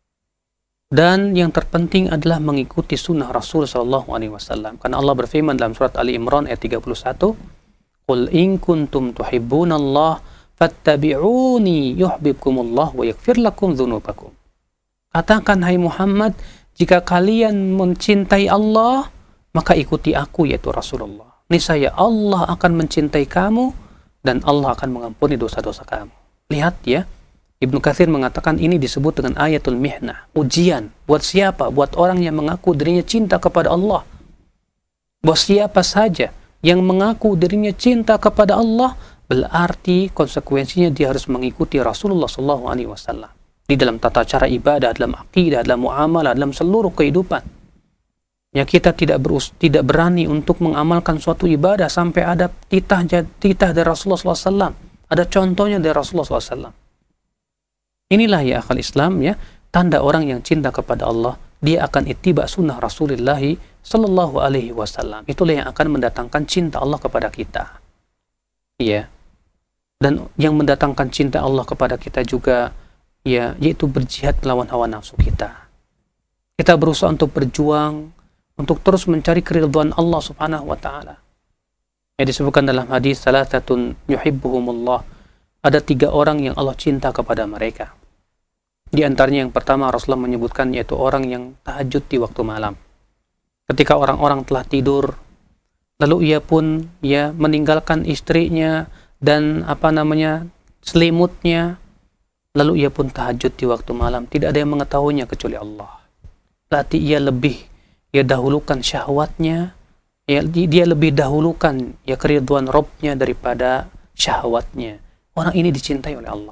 Dan yang terpenting adalah mengikuti sunnah Rasul sallallahu alaihi wasallam. Karena Allah berfirman dalam surat Ali Imran ayat tiga puluh satu, "Qul in kuntum tuhibbunallah fattabi'uni yuhibbukumullah wa yaghfir lakum dzunubakum." Katakan, hai Muhammad, jika kalian mencintai Allah, maka ikuti aku, yaitu Rasulullah. Niscaya Allah akan mencintai kamu dan Allah akan mengampuni dosa-dosa kamu. Lihat ya, Ibnu Katsir mengatakan ini disebut dengan ayatul mihnah, ujian. Buat siapa? Buat orang yang mengaku dirinya cinta kepada Allah. Buat siapa saja yang mengaku dirinya cinta kepada Allah, berarti konsekuensinya dia harus mengikuti Rasulullah shallallahu alaihi wasallam di dalam tata cara ibadah, dalam akidah, dalam muamalah, dalam seluruh kehidupan. Ya, kita tidak berus tidak berani untuk mengamalkan suatu ibadah sampai ada titah titah dari Rasulullah shallallahu alaihi wasallam, ada contohnya dari Rasulullah shallallahu alaihi wasallam. Inilah ya akal Islam, ya, tanda orang yang cinta kepada Allah, dia akan ittiba sunnah Rasulullah sallallahu alaihi wasallam. Itulah yang akan mendatangkan cinta Allah kepada kita. Ya. Dan yang mendatangkan cinta Allah kepada kita juga, ya, yaitu berjihad melawan hawa nafsu kita. Kita berusaha untuk berjuang, untuk terus mencari keridhaan Allah Subhanahu wa taala. Yang disebutkan dalam hadis, salasatun yuhibbuhumullah. Ada tiga orang yang Allah cinta kepada mereka. Di antaranya yang pertama Rasulullah menyebutkan, yaitu orang yang tahajud di waktu malam. Ketika orang-orang telah tidur, lalu ia pun ya meninggalkan istrinya dan apa namanya selimutnya, lalu ia pun tahajud di waktu malam. Tidak ada yang mengetahuinya kecuali Allah. Berarti ia lebih ya dahulukan syahwatnya, ya, dia lebih dahulukan ya keridhaan Rabbnya daripada syahwatnya. Orang ini dicintai oleh Allah.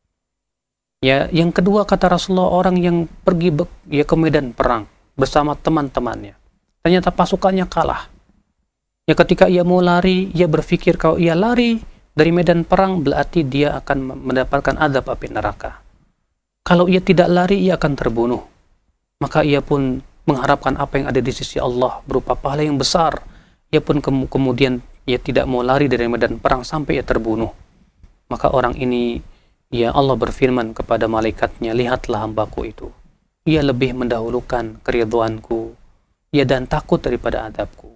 Ya, yang kedua kata Rasulullah, orang yang pergi ya ke medan perang bersama teman-temannya. Ternyata pasukannya kalah. Ya, ketika ia mau lari, ia berpikir kalau ia lari dari medan perang berarti dia akan mendapatkan azab api neraka. Kalau ia tidak lari, ia akan terbunuh. Maka ia pun mengharapkan apa yang ada di sisi Allah berupa pahala yang besar. Ia pun ke kemudian ia tidak mau lari dari medan perang sampai ia terbunuh. Maka orang ini, ya, Allah berfirman kepada malaikatnya, lihatlah hambaku itu. Ia lebih mendahulukan keridhaanku, ya, dan takut daripada adabku.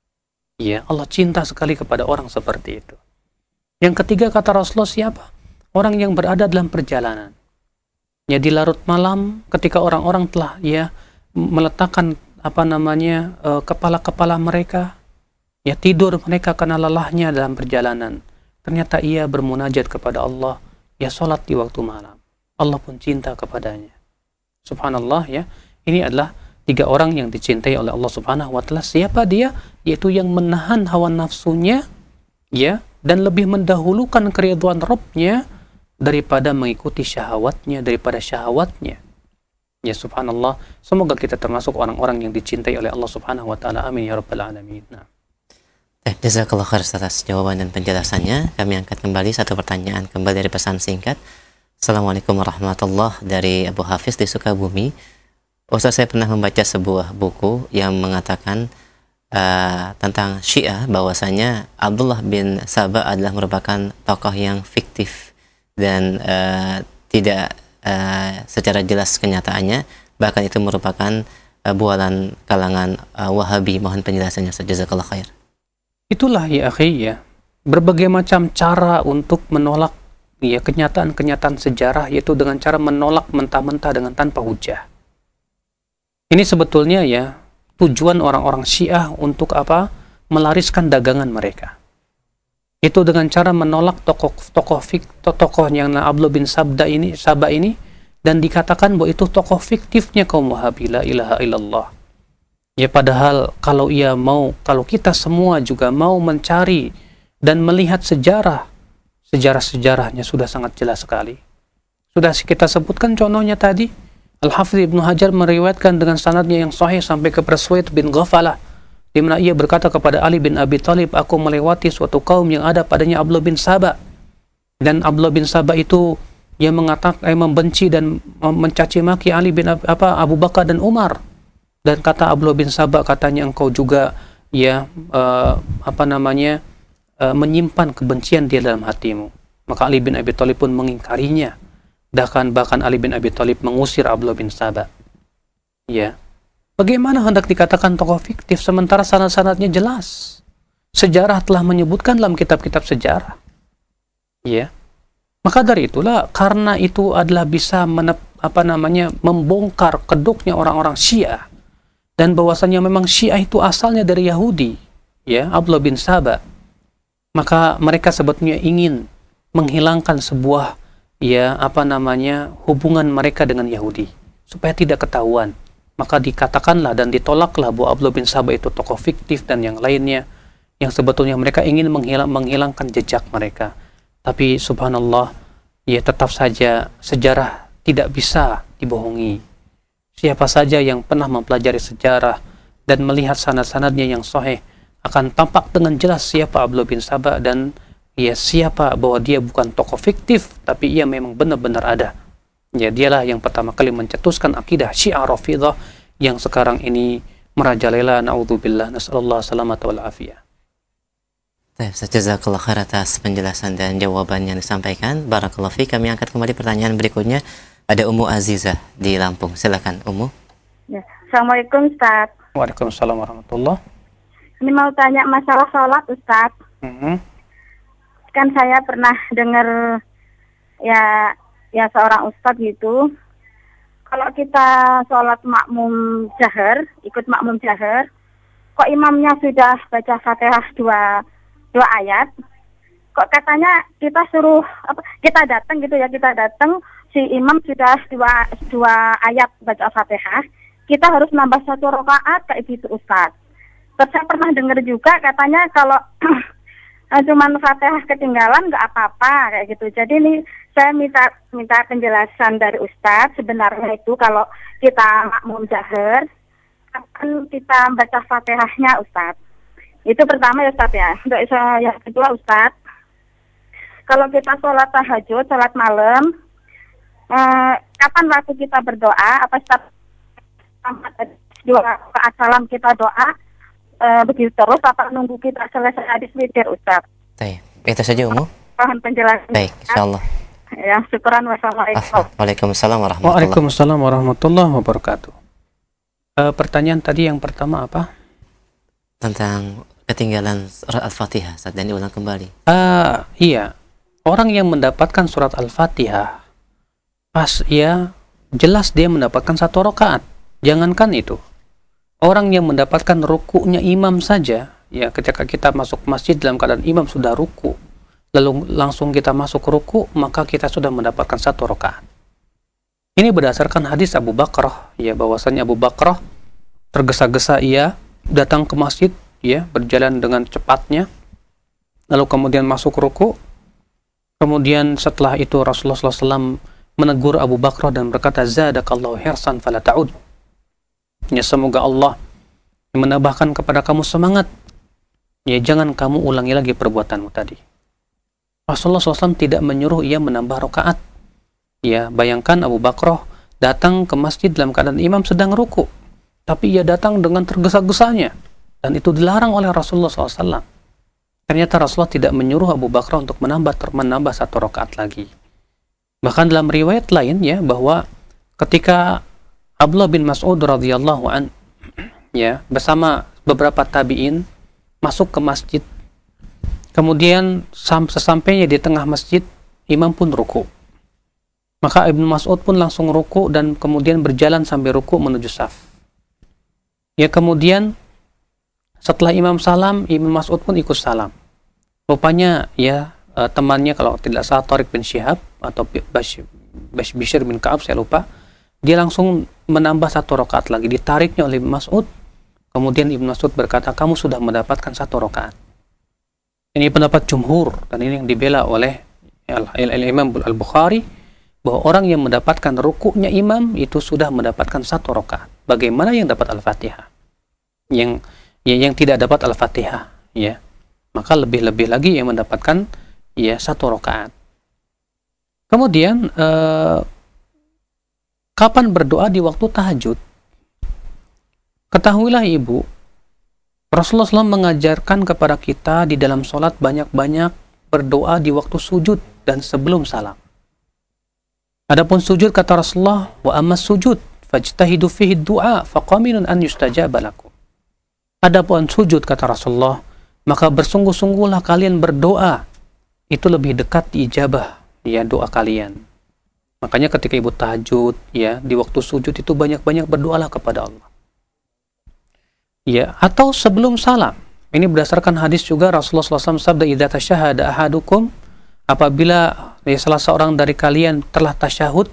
Ya, Allah cinta sekali kepada orang seperti itu. Yang ketiga kata Rasulullah, siapa? Orang yang berada dalam perjalanan. Ya, di larut malam ketika orang-orang telah ya meletakkan apa namanya kepala-kepala mereka, ya, tidur mereka karena lelahnya dalam perjalanan. Ternyata ia bermunajat kepada Allah, ya, sholat di waktu malam. Allah pun cinta kepadanya. Subhanallah, ya. Ini adalah tiga orang yang dicintai oleh Allah Subhanahu wa taala. Siapa dia? Yaitu yang menahan hawa nafsunya, ya, dan lebih mendahulukan keridhaan Rabbnya daripada mengikuti syahwatnya, daripada syahwatnya. Ya, subhanallah, semoga kita termasuk orang-orang yang dicintai oleh Allah Subhanahu wa taala. Amin ya rabbal alamin. Nah. Eh, jazakallah khair atas jawaban dan penjelasannya. Kami angkat kembali satu pertanyaan kembali dari pesan singkat. Assalamualaikum warahmatullahi wabarakatuh, dari Abu Hafiz di Sukabumi. Ustaz, saya pernah membaca sebuah buku yang mengatakan uh, tentang Syiah, bahwasanya Abdullah bin Saba adalah merupakan tokoh yang fiktif dan uh, tidak uh, secara jelas kenyataannya, bahkan itu merupakan uh, bualan kalangan uh, Wahabi. Mohon penjelasannya, jazakallah khair. Itulah ya akhi, ya, berbagai macam cara untuk menolak ya kenyataan-kenyataan sejarah, yaitu dengan cara menolak mentah-mentah dengan tanpa hujah. Ini sebetulnya ya tujuan orang-orang Syiah untuk apa? Melariskan dagangan mereka. Itu dengan cara menolak tokoh-tokoh tokoh yang Abdullah bin Sabda ini, Sabah ini, dan dikatakan bahwa itu tokoh fiktifnya kaum Wahabi, la ilaha illallah. Ya, padahal kalau ia mau, kalau kita semua juga mau mencari dan melihat sejarah, sejarah-sejarahnya sudah sangat jelas sekali. Sudah kita sebutkan contohnya tadi. Al-Hafidz Ibnu Hajar meriwayatkan dengan sanadnya yang sahih sampai kepada Suwaid bin Ghafalah, di mana ia berkata kepada Ali bin Abi Thalib, aku melewati suatu kaum yang ada padanya Abdullah bin Saba. Dan Abdullah bin Saba itu yang mengatakan eh, membenci dan mencaci maki Ali bin Ab, apa Abu Bakar dan Umar. Dan kata Abdullah bin Sabah, katanya engkau juga ya uh, apa namanya uh, menyimpan kebencian di dalam hatimu. Maka Ali bin Abi Thalib pun mengingkarinya. Bahkan bahkan Ali bin Abi Thalib mengusir Abdullah bin Sabah. Ya. Bagaimana hendak dikatakan tokoh fiktif sementara sanad-sanadnya jelas? Sejarah telah menyebutkan dalam kitab-kitab sejarah. Ya. Maka dari itulah, karena itu adalah bisa menep, apa namanya membongkar kedoknya orang-orang Syiah, dan bahwasanya memang Syiah itu asalnya dari Yahudi, ya, Abdullah bin Sabah. Maka mereka sebetulnya ingin menghilangkan sebuah ya apa namanya hubungan mereka dengan Yahudi supaya tidak ketahuan. Maka dikatakanlah dan ditolaklah bahwa Abdullah bin Sabah itu tokoh fiktif dan yang lainnya, yang sebetulnya mereka ingin menghilang, menghilangkan jejak mereka. Tapi subhanallah, ya tetap saja sejarah tidak bisa dibohongi. Siapa saja yang pernah mempelajari sejarah dan melihat sanad-sanadnya yang sahih akan tampak dengan jelas siapa Abdullah bin Sabah dan ya siapa bahwa dia bukan tokoh fiktif, tapi ia memang benar-benar ada. Ya, dialah yang pertama kali mencetuskan akidah Syiah Rafidhah yang sekarang ini merajalela, naudzubillah, nasallallahu salamata wal afiyah. Jazakallah khair atas penjelasan dan jawaban yang disampaikan. Barakallahu fiik. Kami angkat kembali pertanyaan berikutnya. Ada Ummu Azizah di Lampung. Silakan Ummu. Ya. Assalamualaikum Ustaz. Waalaikumsalam warahmatullah. Ini mau tanya masalah sholat Ustaz. Mm-hmm. Kan saya pernah dengar ya ya seorang Ustaz gitu. Kalau kita sholat makmum jahar, ikut makmum jahar, kok imamnya sudah baca Fatihah dua dua ayat, kok katanya kita suruh apa? Kita datang gitu ya, kita datang. Si imam sudah dua, dua ayat baca Fatihah, kita harus nambah satu rakaat kayak gitu Ustaz. Terus saya pernah dengar juga katanya kalau cuman Fatihah ketinggalan nggak apa-apa kayak gitu. Jadi ini saya minta minta penjelasan dari Ustaz, sebenarnya itu kalau kita makmum jahar, kapan kita baca Fatihahnya Ustaz? Itu pertama ya Ustaz ya. Untuk yang kedua Ustaz, kalau kita sholat tahajud, sholat malam, Eh, kapan waktu kita berdoa? Apa setiap dua rakaat salam kita doa eh, begitu terus? Apa nunggu kita selesai hadis witir Ustaz? Baik, itu saja Ummu. Mohon penjelasan. Baik, insyaallah. Ya, syukuran. Wassalamualaikum. Waalaikumsalam warahmatullahi. Waalaikumsalam warahmatullahi wabarakatuh. Uh, pertanyaan tadi yang pertama apa? Tentang ketinggalan surat Al-Fatihah saat dan diulang kembali. Uh, iya, orang yang mendapatkan surat Al-Fatihah pas ya jelas dia mendapatkan satu rakaat. Jangankan itu, orang yang mendapatkan rukuknya imam saja, ya ketika kita masuk masjid dalam keadaan imam sudah ruku, lalu langsung kita masuk ruku, maka kita sudah mendapatkan satu rakaat. Ini berdasarkan hadis Abu Bakrah, ya bahwasanya Abu Bakrah tergesa-gesa ia datang ke masjid, ya berjalan dengan cepatnya, lalu kemudian masuk ruku. Kemudian setelah itu Rasulullah shallallahu alaihi wasallam menegur Abu Bakrah dan berkata, zadakallahu hirsan fala ta'ud. Ya, semoga Allah menambahkan kepada kamu semangat, ya jangan kamu ulangi lagi perbuatanmu tadi. Rasulullah shallallahu alaihi wasallam tidak menyuruh ia menambah rakaat. Ya, bayangkan Abu Bakrah datang ke masjid dalam keadaan imam sedang ruku, tapi ia datang dengan tergesa-gesanya, dan itu dilarang oleh Rasulullah shallallahu alaihi wasallam. Ternyata Rasulullah tidak menyuruh Abu Bakrah untuk menambah menambah satu rakaat lagi. Bahkan dalam riwayat lain ya bahwa ketika Abdullah bin Mas'ud radhiyallahu an ya bersama beberapa tabi'in masuk ke masjid, kemudian sesampainya di tengah masjid imam pun ruku. Maka Ibnu Mas'ud pun langsung ruku dan kemudian berjalan sambil ruku menuju saf. Ya kemudian setelah imam salam, Ibnu Mas'ud pun ikut salam. Rupanya ya Uh, temannya kalau tidak salah Tariq bin Syihab atau Bishr bin Ka'ab, saya lupa, dia langsung menambah satu rakaat lagi, ditariknya oleh Ibnu Mas'ud. Kemudian Ibnu Mas'ud berkata, kamu sudah mendapatkan satu rakaat. Ini pendapat jumhur dan ini yang dibela oleh Al-Imam Al-Bukhari, bahwa orang yang mendapatkan rukuknya imam itu sudah mendapatkan satu rakaat. Bagaimana yang dapat Al-Fatihah? Yang ya, yang tidak dapat Al-Fatihah, ya maka lebih-lebih lagi yang mendapatkan ya satu rakaat. Kemudian eh, kapan berdoa di waktu tahajud? Ketahuilah ibu, Rasulullah shallallahu alaihi wasallam mengajarkan kepada kita di dalam sholat banyak-banyak berdoa di waktu sujud dan sebelum salam. Adapun sujud kata Rasulullah, wa amma sujud fajtahidu fihi du'a faqaminun an yustajaba lakum. Adapun sujud kata Rasulullah, maka bersungguh-sungguhlah kalian berdoa, itu lebih dekat diijabah ya doa kalian. Makanya ketika ibu tahajud ya, di waktu sujud itu banyak-banyak berdoalah kepada Allah. Ya, atau sebelum salam. Ini berdasarkan hadis juga Rasulullah shallallahu alaihi wasallam sabda, idza tasyahada ahadukum, apabila ya, salah seorang dari kalian telah tasyahud,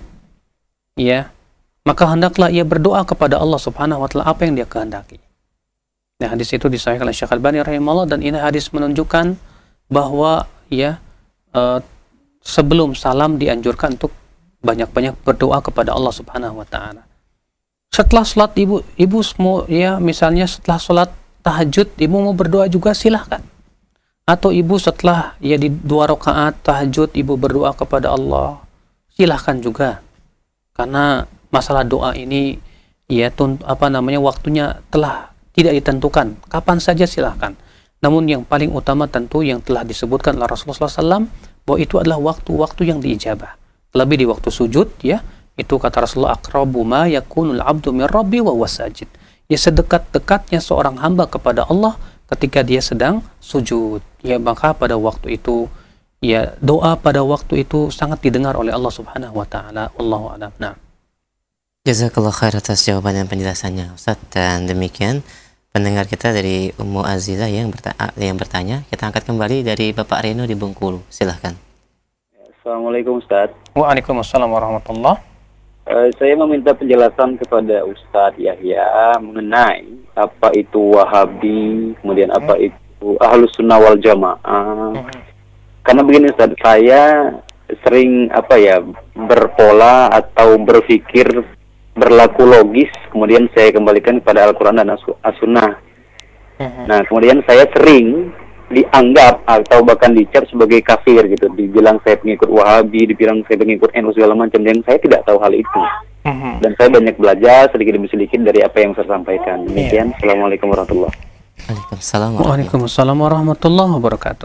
ya, maka hendaklah ia berdoa kepada Allah Subhanahu wa taala apa yang dia kehendaki. Nah, hadis itu disahihkan oleh Syekh Albani rahimahullah, dan ini hadis menunjukkan bahwa ya uh, sebelum salam dianjurkan untuk banyak-banyak berdoa kepada Allah Subhanahu wa taala. Setelah salat ibu ibu semua ya, misalnya setelah salat tahajud ibu mau berdoa juga silahkan. Atau ibu setelah ya di dua rakaat tahajud ibu berdoa kepada Allah, silahkan juga. Karena masalah doa ini ya tunt, apa namanya waktunya telah tidak ditentukan, kapan saja silahkan. Namun yang paling utama tentu yang telah disebutkan oleh Rasulullah shallallahu alaihi wasallam bahwa itu adalah waktu-waktu yang diijabah. Lebih di waktu sujud ya, itu kata Rasulullah, aqrabu ma yakunul abdu min rabbi wa huwa sajid. Ya sedekat-dekatnya seorang hamba kepada Allah ketika dia sedang sujud. Ya maka pada waktu itu ya doa pada waktu itu sangat didengar oleh Allah Subhanahu wa taala. Wallahu a'lam. Nah. Jazakallah khair atas jawaban dan penjelasannya Ustaz. Dan demikian pendengar kita dari Ummu Azizah yang, berta yang bertanya, kita angkat kembali dari Bapak Reno di Bengkulu. Silahkan. Assalamualaikum Ustaz. Waalaikumsalam warahmatullahi. Uh, saya meminta penjelasan kepada Ustadz Yahya mengenai apa itu Wahabi, kemudian apa hmm. itu Ahlus Sunnah wal Jamaah. Hmm. Karena begini Ustadz, saya sering apa ya berpola atau berpikir berlaku logis, kemudian saya kembalikan kepada Al-Quran dan As-Sunnah. Hmm. Nah, kemudian saya sering dianggap atau bahkan dicap sebagai kafir gitu, dibilang saya pengikut Wahabi, dibilang saya pengikut N U segala macam, dan saya tidak tahu hal itu. Uh-huh. Dan saya banyak belajar sedikit demi sedikit dari apa yang saya sampaikan. Demikian. Yeah. Assalamualaikum warahmatullahi wabarakatuh. Waalaikumsalam warahmatullahi wabarakatuh.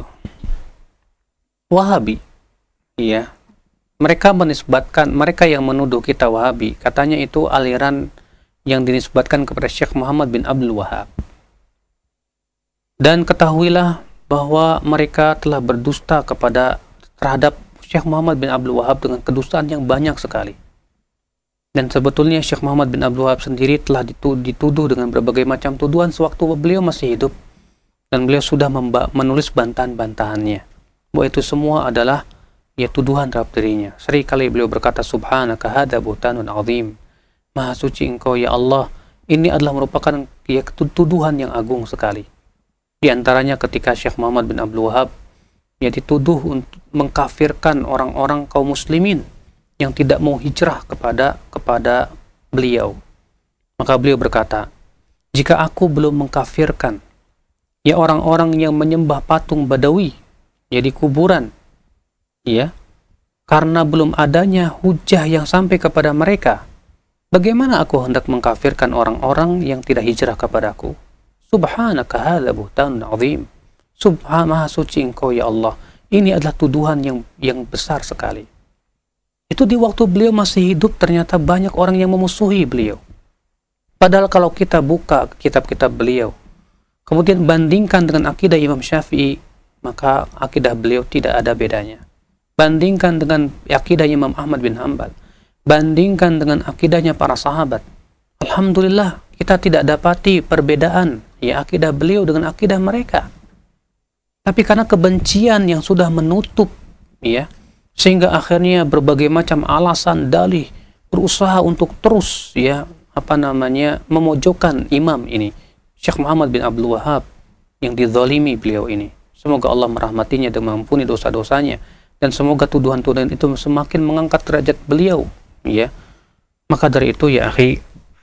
Wahabi, iya, mereka menisbatkan, mereka yang menuduh kita Wahabi, katanya itu aliran yang dinisbatkan kepada Syekh Muhammad bin Abdul Wahab. Dan ketahuilah bahwa mereka telah berdusta kepada terhadap Syekh Muhammad bin Abdul Wahab dengan kedustaan yang banyak sekali. Dan sebetulnya Syekh Muhammad bin Abdul Wahab sendiri telah dituduh dengan berbagai macam tuduhan sewaktu beliau masih hidup, dan beliau sudah menulis bantahan-bantahannya bahwa itu semua adalah ya tuduhan terhadap dirinya. Seringkali beliau berkata, subhanaka hadza buhtanun azim, maha suci engkau ya Allah, ini adalah merupakan ya tuduhan yang agung sekali. Di antaranya ketika Syekh Muhammad bin Abdul Wahab ya dituduh untuk mengkafirkan orang-orang kaum muslimin yang tidak mau hijrah kepada kepada beliau. Maka beliau berkata, jika aku belum mengkafirkan ya orang-orang yang menyembah patung Badawi ya di kuburan, ya, karena belum adanya hujah yang sampai kepada mereka, bagaimana aku hendak mengkafirkan orang-orang yang tidak hijrah kepadaku? Subhanaka hadza buhtanun azim. Subhan, maha suci engkau ya Allah. Ini adalah tuduhan yang yang besar sekali. Itu di waktu beliau masih hidup, ternyata banyak orang yang memusuhi beliau. Padahal kalau kita buka kitab-kitab beliau, kemudian bandingkan dengan akidah Imam Syafi'i, maka akidah beliau tidak ada bedanya. Bandingkan dengan akidah Imam Ahmad bin Hanbal, bandingkan dengan akidahnya para sahabat, alhamdulillah kita tidak dapati perbedaan ya akidah beliau dengan akidah mereka. Tapi karena kebencian yang sudah menutup ya, sehingga akhirnya berbagai macam alasan dalih berusaha untuk terus ya apa namanya memojokkan imam ini, Syekh Muhammad bin Abdul Wahab, yang dizalimi beliau ini. Semoga Allah merahmatinya dan mengampuni dosa-dosanya, dan semoga tuduhan-tuduhan itu semakin mengangkat derajat beliau ya. Maka dari itu ya akhi,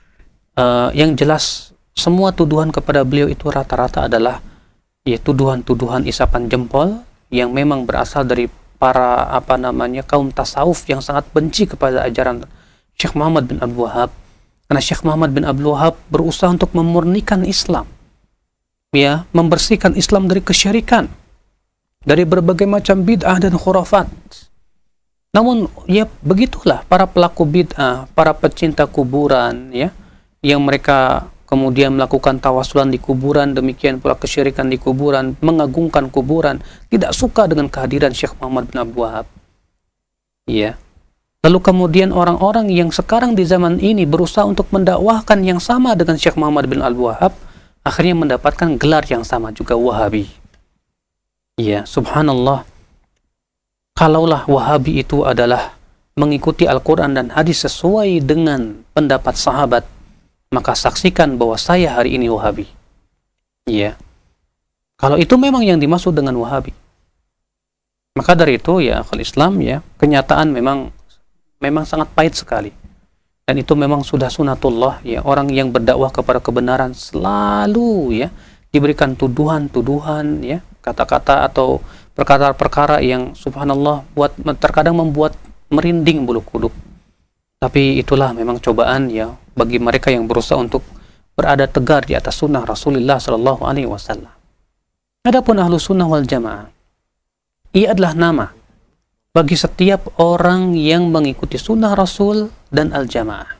uh, yang jelas semua tuduhan kepada beliau itu rata-rata adalah ya tuduhan-tuduhan isapan jempol yang memang berasal dari para apa namanya kaum tasawuf yang sangat benci kepada ajaran Syekh Muhammad bin Abdul Wahab, karena Syekh Muhammad bin Abdul Wahab berusaha untuk memurnikan Islam, ya, membersihkan Islam dari kesyirikan, dari berbagai macam bid'ah dan khurafat. Namun ya begitulah para pelaku bid'ah, para pecinta kuburan, ya, yang mereka kemudian melakukan tawasulan di kuburan, demikian pula kesyirikan di kuburan, mengagungkan kuburan, tidak suka dengan kehadiran Syekh Muhammad bin Abdul Wahab. Ya. Lalu kemudian orang-orang yang sekarang di zaman ini berusaha untuk mendakwahkan yang sama dengan Syekh Muhammad bin Abdul Wahab, akhirnya mendapatkan gelar yang sama juga, Wahabi. Ya, subhanallah. Kalaulah Wahabi itu adalah mengikuti Al-Quran dan hadis sesuai dengan pendapat sahabat, maka saksikan bahwa saya hari ini Wahabi. Ya. Kalau itu memang yang dimaksud dengan Wahabi. Maka dari itu ya, akhul Islam, ya, kenyataan memang memang sangat pahit sekali. Dan itu memang sudah sunatullah, ya, orang yang berdakwah kepada kebenaran selalu, ya, diberikan tuduhan-tuduhan, ya, kata-kata atau perkara-perkara yang subhanallah buat terkadang membuat merinding bulu kuduk. Tapi itulah memang cobaan, ya, bagi mereka yang berusaha untuk berada tegar di atas sunnah Rasulullah Shallallahu Alaihi Wasallam. Adapun ahlu sunnah wal jamaah, ia adalah nama bagi setiap orang yang mengikuti sunnah Rasul dan al-jamaah.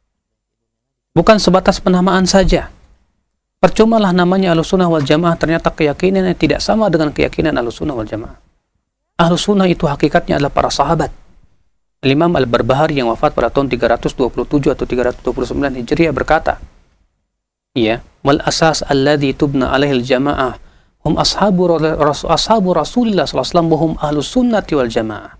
Bukan sebatas penamaan saja. Percumalah namanya Ahlussunnah wal Jamaah, ternyata keyakinannya tidak sama dengan keyakinan Ahlussunnah wal Jamaah. Ahlussunnah itu hakikatnya adalah para sahabat. Imam Al-Barbahari yang wafat pada tahun tiga ratus dua puluh tujuh atau tiga ratus dua puluh sembilan Hijriah berkata, ya, wal asas alladhi tubna alaihil jamaah hum ashabu ashabu Rasulillah sallallahu alaihi wasallam wa hum ahlussunnati wal jamaah.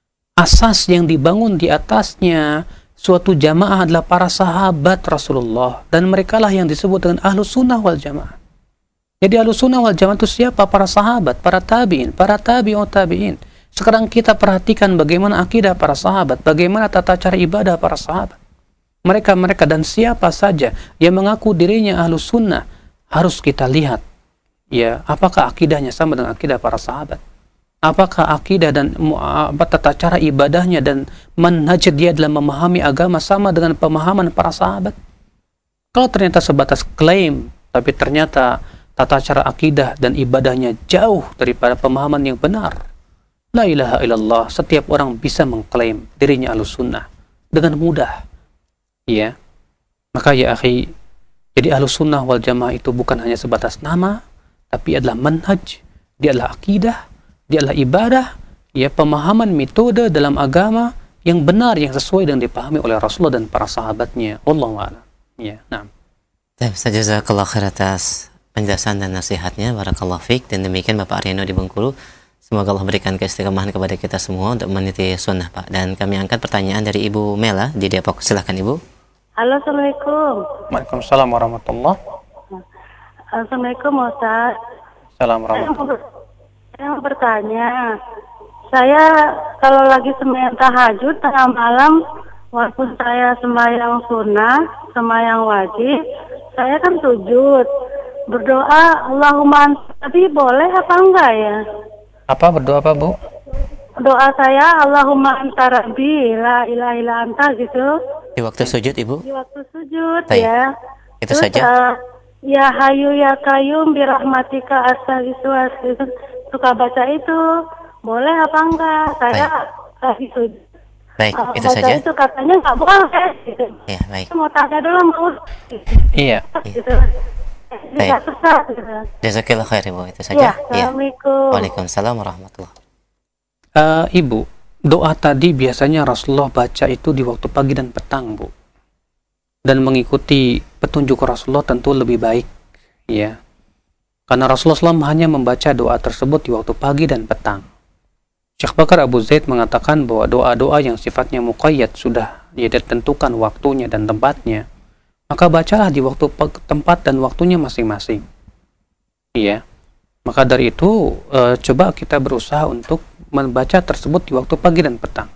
Asas yang dibangun di atasnya suatu jamaah adalah para sahabat Rasulullah, dan merekalah yang disebut dengan ahlus sunnah wal jamaah. Jadi ahlus sunnah wal jamaah itu siapa? Para sahabat, para tabi'in, para tabi'ut tabi'in. Sekarang kita perhatikan bagaimana akidah para sahabat, bagaimana tata cara ibadah para sahabat. Mereka-mereka dan siapa saja yang mengaku dirinya ahlus sunnah, harus kita lihat, ya, apakah akidahnya sama dengan akidah para sahabat. Apakah akidah dan apa, tata cara ibadahnya dan manhaj dia dalam memahami agama sama dengan pemahaman para sahabat? Kalau ternyata sebatas klaim, tapi ternyata tata cara akidah dan ibadahnya jauh daripada pemahaman yang benar, la ilaha illallah, setiap orang bisa mengklaim dirinya ahlus sunnah dengan mudah. Ya, maka ya akhi, jadi ahlus sunnah wal jamaah itu bukan hanya sebatas nama, tapi adalah manhaj, dia adalah akidah, dia adalah ibadah, ya, pemahaman metode dalam agama yang benar, yang sesuai dan dipahami oleh Rasulullah dan para sahabatnya. Wallahu a'lam. Ya, nah. Jazakallah khair atas penjelasan dan nasihatnya, barakallahu fiik. Dan demikian Bapak Aryano di Bengkulu. Semoga Allah berikan keistiqomahan kepada kita semua untuk meniti sunnah, Pak. Dan kami angkat pertanyaan dari Ibu Mela di Depok. Silahkan Ibu. Halo, Assalamualaikum. Waalaikumsalam warahmatullah. Assalamualaikum Ustaz. Assalamualaikum. Saya mau bertanya, saya kalau lagi sembahyang tahajud tengah malam, walaupun saya sembahyang sunnah, sembahyang wajib, saya kan sujud, berdoa Allahumma tapi boleh apa enggak ya? Apa berdoa apa, Bu? Doa saya Allahumma anta rabbi la ilaha illa anta gitu. Di waktu sujud, Ibu? Di waktu sujud. Baik. Ya. Itu Terus, saja. Uh, ya hayu ya kayyum birahmatika astaghiitsu. Suka baca itu, boleh apa enggak? Saya lagi sujud. Baik, uh, itu baca saja. Itu katanya enggak boleh. Gitu. Ya, baik. Saya mau tanya dulu mau. Iya. Gitu. Baik. Tidak susah. Gitu. Jazakallah khair Ibu, itu Ya, saja. Assalamualaikum. Waalaikumsalam warahmatullahi. Uh, Ibu, doa tadi biasanya Rasulullah baca itu di waktu pagi dan petang, Bu. Dan mengikuti petunjuk Rasulullah tentu lebih baik, ya. Karena Rasulullah shallallahu alaihi wasallam hanya membaca doa tersebut di waktu pagi dan petang. Syekh Bakar Abu Zaid mengatakan bahwa doa-doa yang sifatnya muqayyad sudah ya ditentukan waktunya dan tempatnya, maka bacalah di waktu tempat dan waktunya masing-masing. Iya. Maka dari itu e, coba kita berusaha untuk membaca tersebut di waktu pagi dan petang.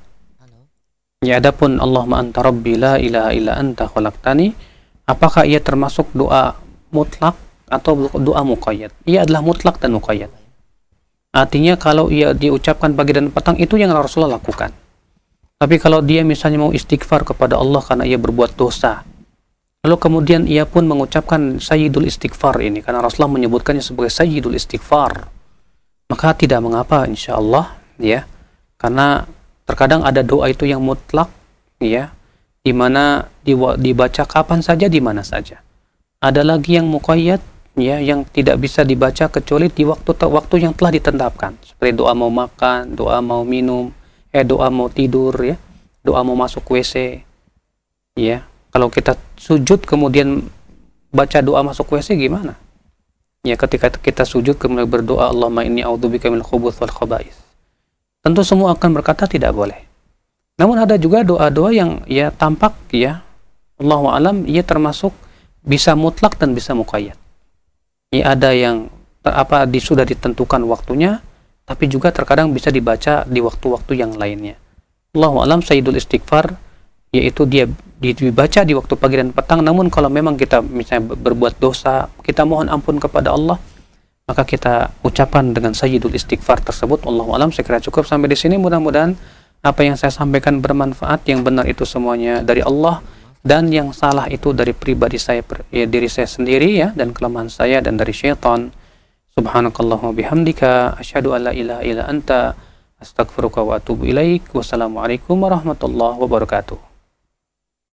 Ya, adapun Allahumma anta rabbi la ilaha illa anta khalaqtani, apakah ia termasuk doa mutlak atau doa muqayyad? Ia adalah mutlak dan muqayyad. Artinya kalau ia diucapkan pagi dan petang itu yang Rasulullah lakukan. Tapi kalau dia misalnya mau istighfar kepada Allah karena ia berbuat dosa, lalu kemudian ia pun mengucapkan sayyidul istighfar ini, karena Rasulullah menyebutkannya sebagai sayyidul istighfar, maka tidak mengapa insya Allah, ya. Karena terkadang ada doa itu yang mutlak, ya, di mana dibaca kapan saja, di mana saja. Ada lagi yang muqayyad, ya, yang tidak bisa dibaca kecuali di waktu waktu yang telah ditetapkan, seperti doa mau makan, doa mau minum, eh doa mau tidur, ya, doa mau masuk W C, ya. Kalau kita sujud kemudian baca doa masuk W C gimana? Ya, ketika kita sujud kemudian berdoa Allahumma inni a'udzubika minal khubuts wal khaba'is, tentu semua akan berkata tidak boleh. Namun ada juga doa-doa yang ya tampak, ya, Allahu a'lam, ia termasuk bisa mutlak dan bisa muqayyad. Ya, ada yang ter, apa di, sudah ditentukan waktunya, tapi juga terkadang bisa dibaca di waktu-waktu yang lainnya. Allahu a'lam, sayyidul istighfar yaitu dia dibaca di waktu pagi dan petang. Namun kalau memang kita misalnya berbuat dosa, kita mohon ampun kepada Allah, maka kita ucapan dengan sayyidul istighfar tersebut. Allahu a'lam. Saya kira cukup sampai di sini. Mudah-mudahan apa yang saya sampaikan bermanfaat. Yang benar itu semuanya dari Allah, dan yang salah itu dari pribadi saya, ya, diri saya sendiri, ya, dan kelemahan saya, dan dari syaitan. Subhanakallahumma bihamdika asyhadu an la ilaha illa anta astaghfiruka wa atubu ilaik. Wassalamualaikum warahmatullahi wabarakatuh.